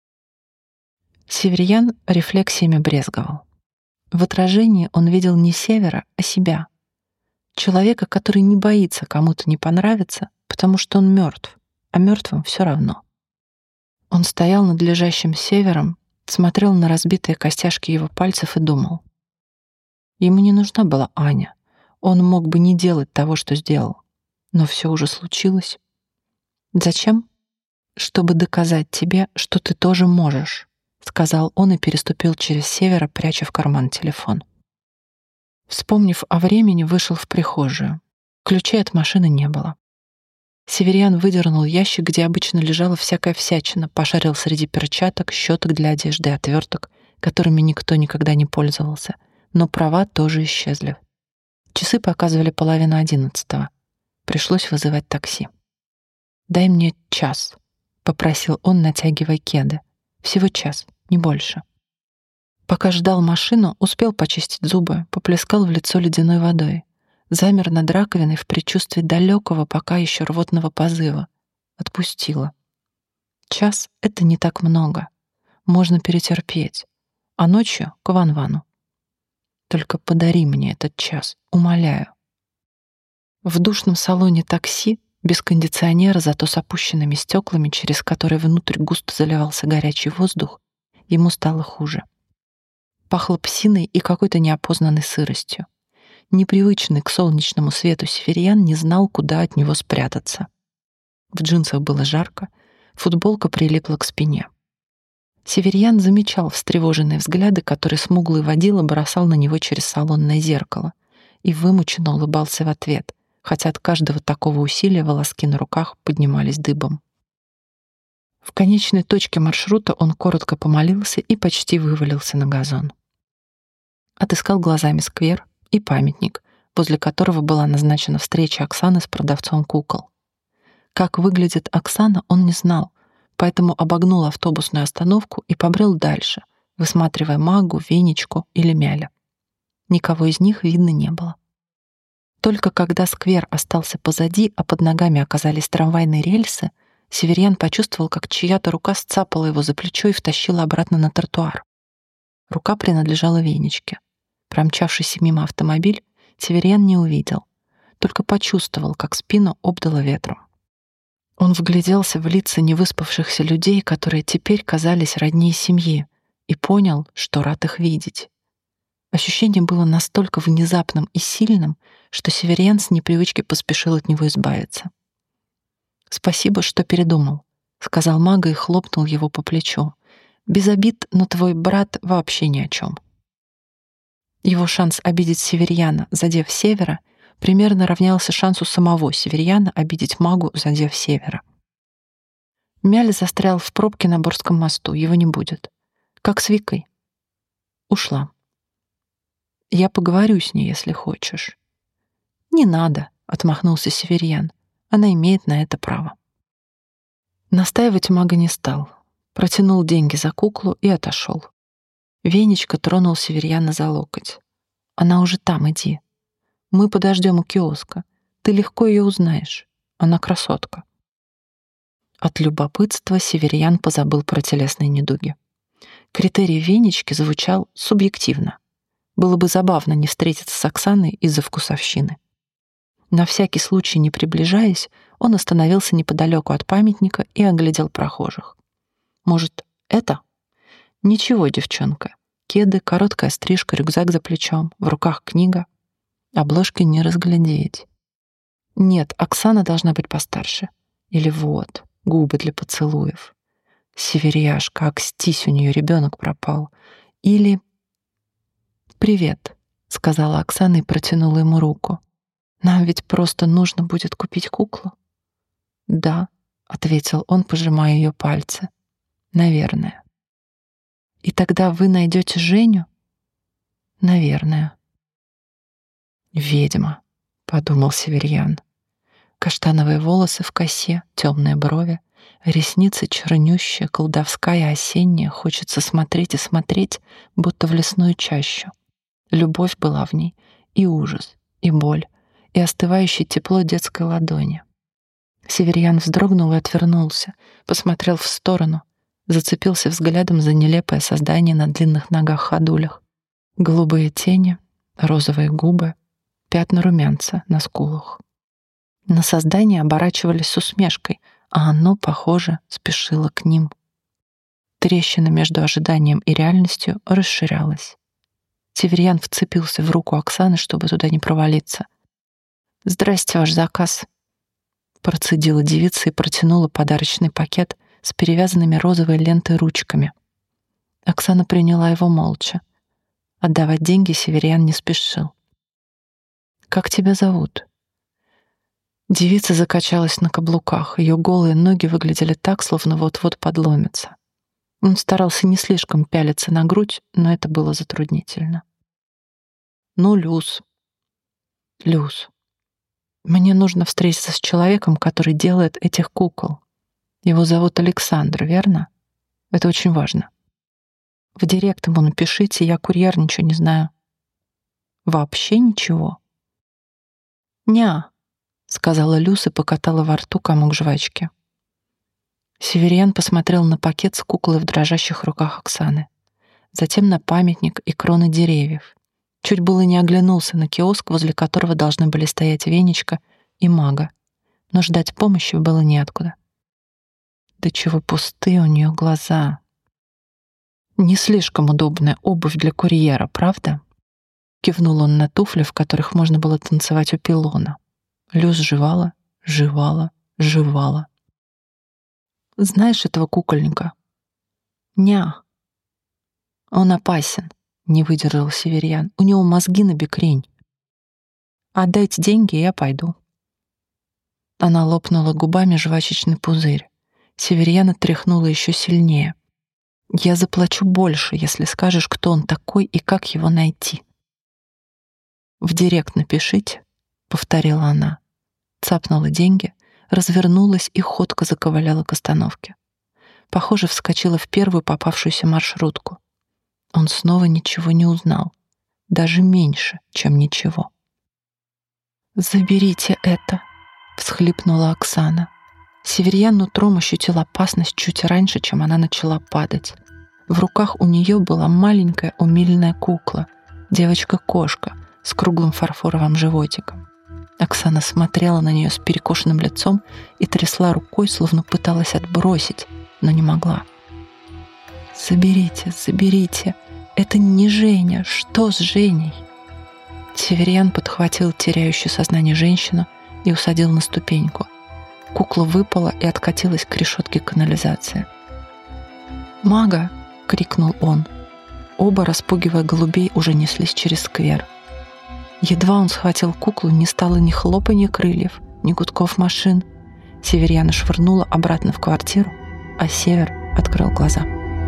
Северьян рефлексиями брезговал. В отражении он видел не Севера, а себя. Человека, который не боится кому-то не понравиться, потому что он мертв, а мертвым все равно. Он стоял над лежащим Севером, смотрел на разбитые костяшки его пальцев и думал. Ему не нужна была Аня. Он мог бы не делать того, что сделал. Но все уже случилось. Зачем? Чтобы доказать тебе, что ты тоже можешь, сказал он и переступил через Севера, пряча в карман телефон. Вспомнив о времени, вышел в прихожую. Ключей от машины не было. Северьян выдернул ящик, где обычно лежала всякая всячина, пошарил среди перчаток, щеток для одежды и отверток, которыми никто никогда не пользовался, но права тоже исчезли. Часы показывали 10:30. Пришлось вызывать такси. «Дай мне час», — попросил он, натягивая кеды. «Всего час, не больше». Пока ждал машину, успел почистить зубы, поплескал в лицо ледяной водой. Замер над раковиной в предчувствии далекого, пока еще рвотного позыва. Отпустила. Час — это не так много. Можно перетерпеть. А ночью — к Ван-Вану. Только подари мне этот час, умоляю. В душном салоне такси, без кондиционера, зато с опущенными стеклами, через которые внутрь густо заливался горячий воздух, ему стало хуже. Пахло псиной и какой-то неопознанной сыростью. Непривычный к солнечному свету Северьян не знал, куда от него спрятаться. В джинсах было жарко, футболка прилипла к спине. Северьян замечал встревоженные взгляды, которые смуглый водила бросал на него через салонное зеркало, и вымученно улыбался в ответ, хотя от каждого такого усилия волоски на руках поднимались дыбом. В конечной точке маршрута он коротко помолился и почти вывалился на газон. Отыскал глазами сквер и памятник, возле которого была назначена встреча Оксаны с продавцом кукол. Как выглядит Оксана, он не знал, поэтому обогнул автобусную остановку и побрел дальше, высматривая Магу, Венечку или Мяля. Никого из них видно не было. Только когда сквер остался позади, а под ногами оказались трамвайные рельсы, Северьян почувствовал, как чья-то рука сцапала его за плечо и втащила обратно на тротуар. Рука принадлежала Венечке. Промчавшийся мимо автомобиль Северьян не увидел, только почувствовал, как спину обдало ветром. Он вгляделся в лица невыспавшихся людей, которые теперь казались роднее семьи, и понял, что рад их видеть. Ощущение было настолько внезапным и сильным, что Северьян с непривычки поспешил от него избавиться. «Спасибо, что передумал», — сказал Мага и хлопнул его по плечу. «Без обид, но твой брат вообще ни о чем». Его шанс обидеть Северьяна, задев Севера, примерно равнялся шансу самого Северьяна обидеть Магу, задев Севера. Мяль застрял в пробке на Борском мосту, его не будет. Как с Викой. Ушла. Я поговорю с ней, если хочешь. Не надо, отмахнулся Северьян. Она имеет на это право. Настаивать Мага не стал. Протянул деньги за куклу и отошел. Венечка тронул Северьяна за локоть. «Она уже там, иди. Мы подождем у киоска. Ты легко ее узнаешь. Она красотка». От любопытства Северьян позабыл про телесные недуги. Критерий Венечки звучал субъективно. Было бы забавно не встретиться с Оксаной из-за вкусовщины. На всякий случай, не приближаясь, он остановился неподалеку от памятника и оглядел прохожих. Может, это? Ничего, девчонка. Кеды, короткая стрижка, рюкзак за плечом, в руках книга. Обложки не разглядеть. Нет, Оксана должна быть постарше. Или вот, губы для поцелуев. Северяшка, акстись, у нее ребенок пропал. Или... «Привет», — сказала Оксана и протянула ему руку. «Нам ведь просто нужно будет купить куклу». «Да», — ответил он, пожимая ее пальцы. «Наверное». «И тогда вы найдете Женю?» «Наверное». «Ведьма», — подумал Северьян. Каштановые волосы в косе, темные брови, ресницы чернющие, колдовская, осенняя, хочется смотреть и смотреть, будто в лесную чащу. Любовь была в ней, и ужас, и боль, и остывающее тепло детской ладони. Северьян вздрогнул и отвернулся, посмотрел в сторону, зацепился взглядом за нелепое создание на длинных ногах-ходулях. Голубые тени, розовые губы, пятна румянца на скулах. На создание оборачивались с усмешкой, а оно, похоже, спешило к ним. Трещина между ожиданием и реальностью расширялась. Северьян вцепился в руку Оксаны, чтобы туда не провалиться. «Здрасте, ваш заказ», — процедила девица и протянула подарочный пакет с перевязанными розовой лентой ручками. Оксана приняла его молча. Отдавать деньги Северьян не спешил. «Как тебя зовут?» Девица закачалась на каблуках. Ее голые ноги выглядели так, словно вот-вот подломятся. Он старался не слишком пялиться на грудь, но это было затруднительно. «Ну, Люс». «Люс. Мне нужно встретиться с человеком, который делает этих кукол. Его зовут Александр, верно? Это очень важно. В директ ему напишите, я курьер, ничего не знаю». «Вообще ничего?» «Ня», — сказала Люс и покатала во рту комок жвачки. Северьян посмотрел на пакет с куклой в дрожащих руках Оксаны, затем на памятник и кроны деревьев. Чуть было не оглянулся на киоск, возле которого должны были стоять Венечка и Мага, но ждать помощи было неоткуда. Да чего пустые у нее глаза. Не слишком удобная обувь для курьера, правда? Кивнул он на туфли, в которых можно было танцевать у пилона. Люс жевала, жевала, жевала. «Знаешь этого кукольника?» «Ня». «Он опасен», — не выдержал Северьян. «У него мозги на бекрень». «Отдайте деньги, и я пойду». Она лопнула губами жвачечный пузырь. Северьяна тряхнула еще сильнее. «Я заплачу больше, если скажешь, кто он такой и как его найти». «В директ напишите», — повторила она. Цапнула деньги, развернулась и ходко заковыляла к остановке. Похоже, вскочила в первую попавшуюся маршрутку. Он снова ничего не узнал. Даже меньше, чем ничего. «Заберите это», — всхлипнула Оксана. Северьян нутром ощутил опасность чуть раньше, чем она начала падать. В руках у нее была маленькая умильная кукла, девочка-кошка с круглым фарфоровым животиком. Оксана смотрела на нее с перекошенным лицом и трясла рукой, словно пыталась отбросить, но не могла. «Заберите, заберите! Это не Женя! Что с Женей?» Северьян подхватил теряющую сознание женщину и усадил на ступеньку. Кукла выпала и откатилась к решетке канализации. «Мага!» — крикнул он. Оба, распугивая голубей, уже неслись через сквер. Едва он схватил куклу, не стало ни хлопанья крыльев, ни гудков машин. Северьяна швырнула обратно в квартиру, а Север открыл глаза.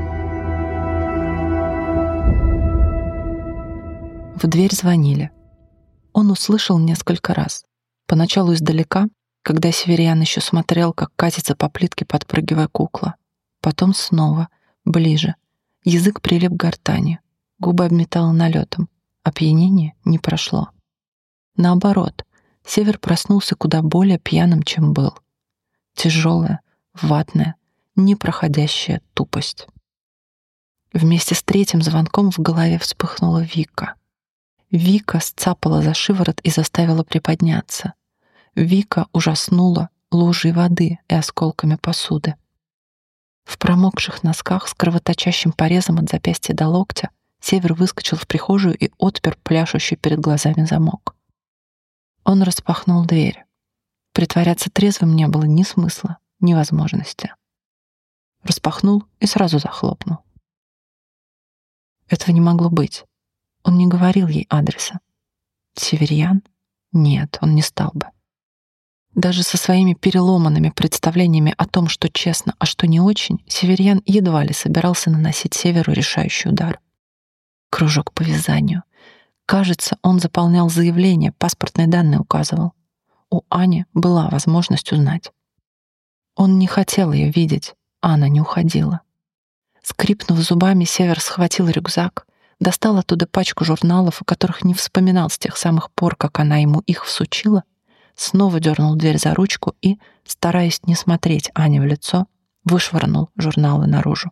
В дверь звонили. Он услышал несколько раз. Поначалу издалека, когда Северьян еще смотрел, как катится по плитке, подпрыгивая кукла. Потом снова, ближе. Язык прилип к гортани, губы обметало налетом. Опьянение не прошло. Наоборот, Север проснулся куда более пьяным, чем был. Тяжелая, ватная, непроходящая тупость. Вместе с третьим звонком в голове вспыхнула Вика. Вика сцапала за шиворот и заставила приподняться. Вика ужаснула лужей воды и осколками посуды. В промокших носках с кровоточащим порезом от запястья до локтя Север выскочил в прихожую и отпер пляшущий перед глазами замок. Он распахнул дверь. Притворяться трезвым не было ни смысла, ни возможности. Распахнул и сразу захлопнул. Этого не могло быть. Он не говорил ей адреса. Северьян? Нет, он не стал бы. Даже со своими переломанными представлениями о том, что честно, а что не очень, Северьян едва ли собирался наносить Северу решающий удар. Кружок по вязанию. Кажется, он заполнял заявление, паспортные данные указывал. У Ани была возможность узнать. Он не хотел ее видеть, а она не уходила. Скрипнув зубами, Север схватил рюкзак, достал оттуда пачку журналов, о которых не вспоминал с тех самых пор, как она ему их всучила, снова дернул дверь за ручку и, стараясь не смотреть Ане в лицо, вышвырнул журналы наружу.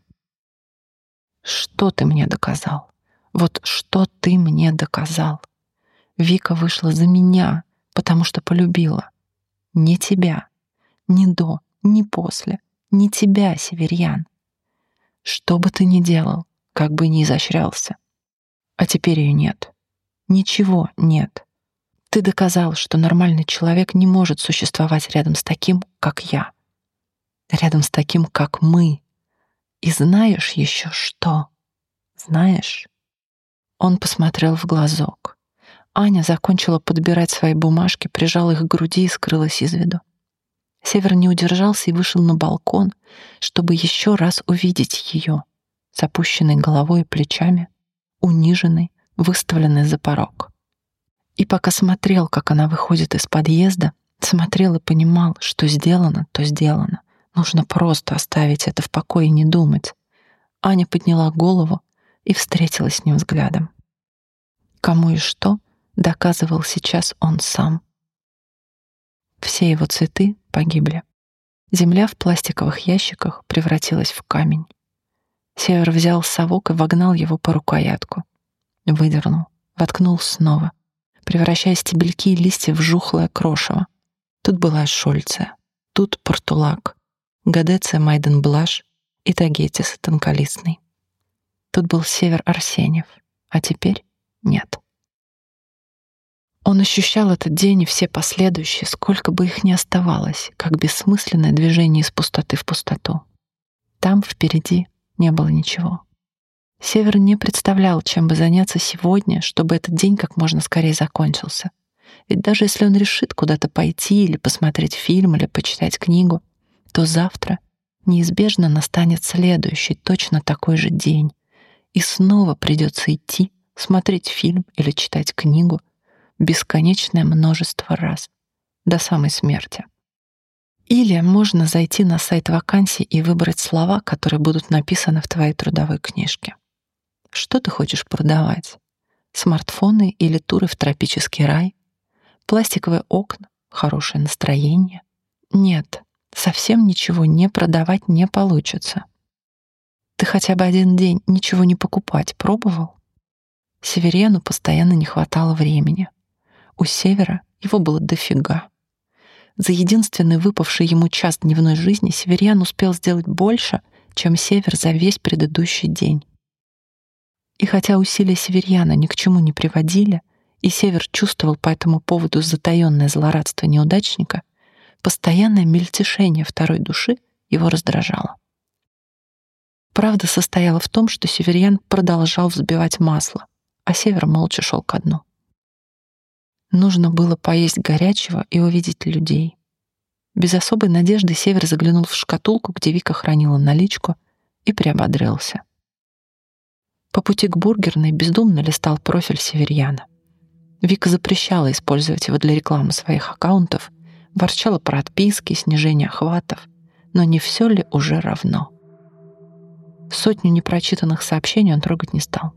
«Что ты мне доказал? Вот что ты мне доказал? Вика вышла за меня, потому что полюбила. Не тебя. Ни до, ни после. Не тебя, Северьян. Что бы ты ни делал, как бы ни изощрялся. А теперь ее нет. Ничего нет. Ты доказал, что нормальный человек не может существовать рядом с таким, как я. Рядом с таким, как мы. И знаешь еще что? Знаешь?» Он посмотрел в глазок. Аня закончила подбирать свои бумажки, прижала их к груди и скрылась из виду. Север не удержался и вышел на балкон, чтобы еще раз увидеть ее, с опущенной головой и плечами, униженной, выставленной за порог. И пока смотрел, как она выходит из подъезда, смотрел и понимал, что сделано, то сделано. Нужно просто оставить это в покое и не думать. Аня подняла голову и встретилась с ним взглядом. Кому и что доказывал сейчас он сам. Все его цветы погибли. Земля в пластиковых ящиках превратилась в камень. Север взял совок и вогнал его по рукоятку. Выдернул, воткнул снова, превращая стебельки и листья в жухлое крошево. Тут была Шольция, тут Портулак, Гадеция Майденблаш и Тагетис тонколистный. Тут был Север Арсеньев, а теперь нет. Он ощущал этот день и все последующие, сколько бы их ни оставалось, как бессмысленное движение из пустоты в пустоту. Там впереди не было ничего. Север не представлял, чем бы заняться сегодня, чтобы этот день как можно скорее закончился. Ведь даже если он решит куда-то пойти или посмотреть фильм, или почитать книгу, то завтра неизбежно настанет следующий, точно такой же день. И снова придется идти, смотреть фильм или читать книгу бесконечное множество раз, до самой смерти. Или можно зайти на сайт вакансий и выбрать слова, которые будут написаны в твоей трудовой книжке. Что ты хочешь продавать? Смартфоны или туры в тропический рай? Пластиковые окна? Хорошее настроение? Нет, совсем ничего не продавать не получится. Ты хотя бы один день ничего не покупать пробовал? Северьяну постоянно не хватало времени. У Севера его было дофига. За единственный выпавший ему час дневной жизни Северьян успел сделать больше, чем Север за весь предыдущий день. И хотя усилия Северьяна ни к чему не приводили, и Север чувствовал по этому поводу затаённое злорадство неудачника, постоянное мельтешение второй души его раздражало. Правда состояла в том, что Северьян продолжал взбивать масло, а Север молча шел ко дну. Нужно было поесть горячего и увидеть людей. Без особой надежды Север заглянул в шкатулку, где Вика хранила наличку, и приободрился. По пути к бургерной бездумно листал профиль Северьяна. Вика запрещала использовать его для рекламы своих аккаунтов, ворчала про отписки, снижение охватов, но не все ли уже равно? Сотню непрочитанных сообщений он трогать не стал.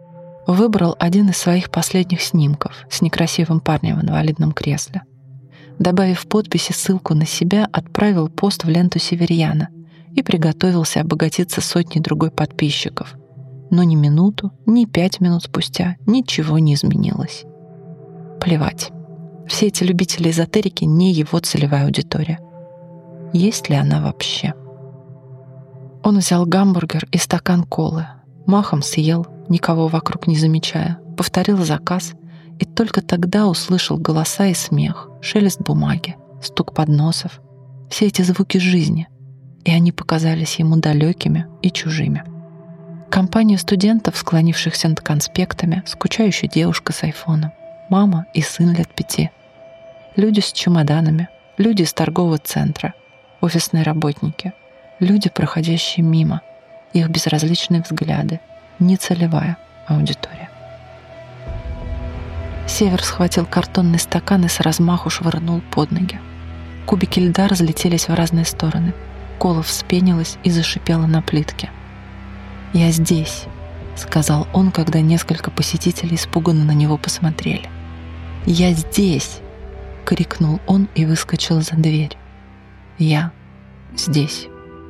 Выбрал один из своих последних снимков с некрасивым парнем в инвалидном кресле. Добавив в подписи ссылку на себя, отправил пост в ленту Северьяна и приготовился обогатиться сотней другой подписчиков. Но ни минуту, ни 5 минут спустя ничего не изменилось. Плевать. Все эти любители эзотерики не его целевая аудитория. Есть ли она вообще? Он взял гамбургер и стакан колы, махом съел, никого вокруг не замечая, повторил заказ и только тогда услышал голоса и смех, шелест бумаги, стук подносов, все эти звуки жизни, и они показались ему далекими и чужими. Компания студентов, склонившихся над конспектами, скучающая девушка с айфоном, мама и сын лет 5, люди с чемоданами, люди из торгового центра, офисные работники, люди, проходящие мимо, их безразличные взгляды, нецелевая аудитория. Север схватил картонный стакан и с размаху швырнул под ноги. Кубики льда разлетелись в разные стороны. Кола вспенилась и зашипела на плитке. «Я здесь», — сказал он, когда несколько посетителей испуганно на него посмотрели. «Я здесь!» — крикнул он и выскочил за дверь. «Я здесь».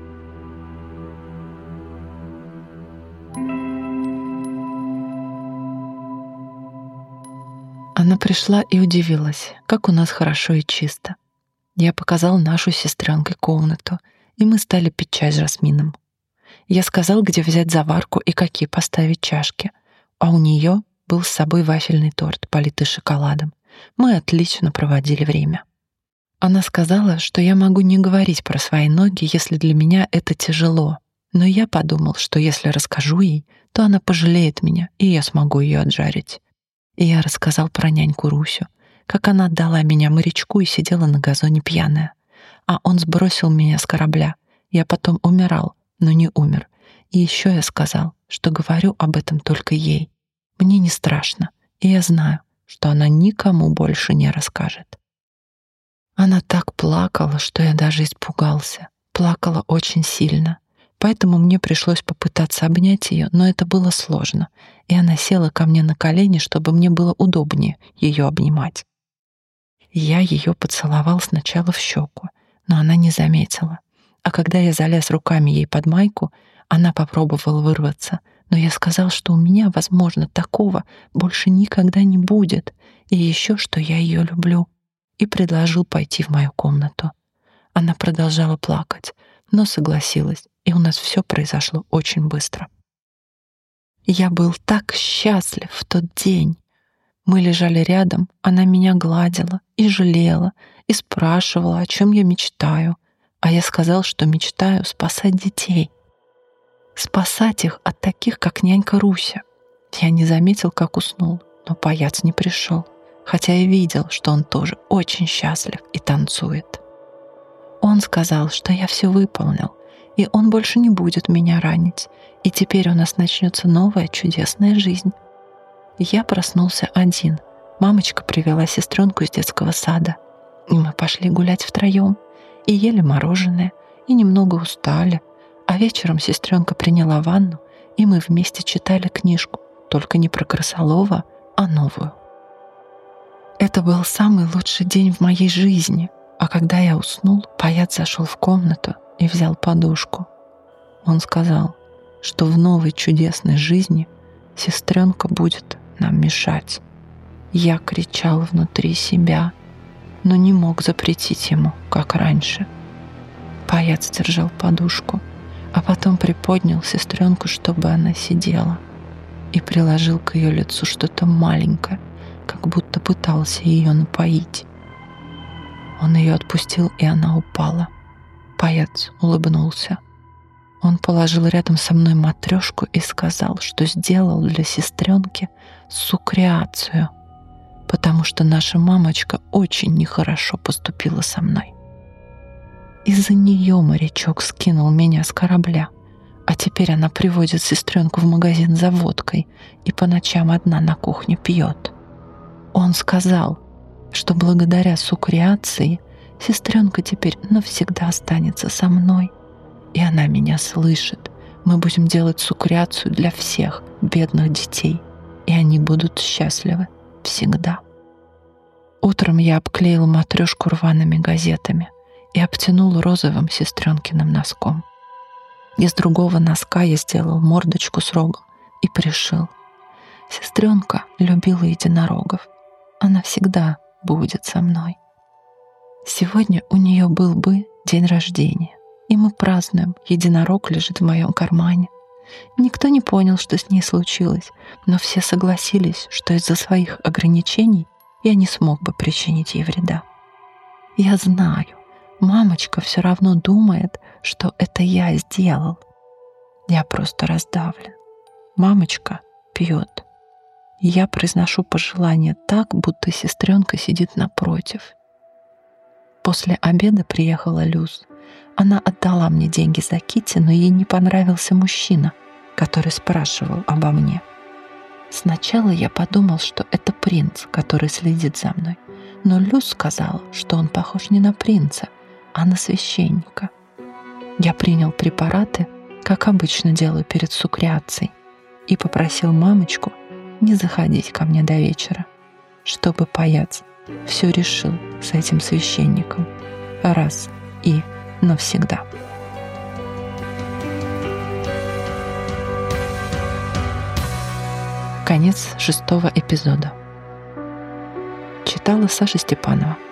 Она пришла и удивилась, как у нас хорошо и чисто. Я показал нашу с сестренкой комнату, и мы стали пить чай с жасмином. Я сказал, где взять заварку и какие поставить чашки, а у нее был с собой вафельный торт, политый шоколадом. Мы отлично проводили время. Она сказала, что я могу не говорить про свои ноги, если для меня это тяжело, но я подумал, что если расскажу ей, то она пожалеет меня, и я смогу ее отжарить. И я рассказал про няньку Русю, как она отдала меня морячку и сидела на газоне пьяная. А он сбросил меня с корабля. Я потом умирал, но не умер. И еще я сказал, что говорю об этом только ей. Мне не страшно, и я знаю, что она никому больше не расскажет. Она так плакала, что я даже испугался. Плакала очень сильно. Поэтому мне пришлось попытаться обнять ее, но это было сложно. И она села ко мне на колени, чтобы мне было удобнее ее обнимать. Я ее поцеловал сначала в щеку, но она не заметила. А когда я залез руками ей под майку, она попробовала вырваться, но я сказал, что у меня, возможно, такого больше никогда не будет, и еще, что я ее люблю, и предложил пойти в мою комнату. Она продолжала плакать, но согласилась, и у нас все произошло очень быстро. Я был так счастлив в тот день. Мы лежали рядом, она меня гладила и жалела, и спрашивала, о чем я мечтаю, а я сказал, что мечтаю спасать детей. Спасать их от таких, как нянька Руся. Я не заметил, как уснул, но паяц не пришел, хотя и видел, что он тоже очень счастлив и танцует. Он сказал, что я все выполнил, и он больше не будет меня ранить, и теперь у нас начнется новая чудесная жизнь. Я проснулся один. Мамочка привела сестренку из детского сада, и мы пошли гулять втроем, и ели мороженое, и немного устали, а вечером сестренка приняла ванну, и мы вместе читали книжку, только не про крысолова, а новую. Это был самый лучший день в моей жизни, а когда я уснул, паяц зашел в комнату и взял подушку. Он сказал, что в новой чудесной жизни сестренка будет нам мешать. Я кричал внутри себя, но не мог запретить ему, как раньше. Паяц держал подушку, а потом приподнял сестренку, чтобы она сидела, и приложил к ее лицу что-то маленькое, как будто пытался ее напоить. Он ее отпустил, и она упала. Паяц улыбнулся. Он положил рядом со мной матрешку и сказал, что сделал для сестренки сукреацию, потому что наша мамочка очень нехорошо поступила со мной. Из-за нее морячок скинул меня с корабля, а теперь она приводит сестренку в магазин за водкой и по ночам одна на кухне пьет. Он сказал, что благодаря сукреации сестренка теперь навсегда останется со мной, и она меня слышит. Мы будем делать сукреацию для всех бедных детей, и они будут счастливы всегда. Утром я обклеила матрешку рваными газетами и обтянула розовым сестренкиным носком. Из другого носка я сделал мордочку с рогом и пришил. Сестренка любила единорогов. Она всегда будет со мной. Сегодня у нее был бы день рождения, и мы празднуем. Единорог лежит в моем кармане. Никто не понял, что с ней случилось, но все согласились, что из-за своих ограничений я не смог бы причинить ей вреда. Я знаю, мамочка все равно думает, что это я сделал. Я просто раздавлен. Мамочка пьет. Я произношу пожелание так, будто сестренка сидит напротив. После обеда приехала Люз. Она отдала мне деньги за Китти, но ей не понравился мужчина, который спрашивал обо мне. Сначала я подумал, что это принц, который следит за мной, но Люз сказала, что он похож не на принца, а на священника. Я принял препараты, как обычно делаю перед суккуляцией, и попросил мамочку не заходить ко мне до вечера, чтобы паяц все решил с этим священником раз и навсегда. Конец 6-го эпизода. Читала Саша Степанова.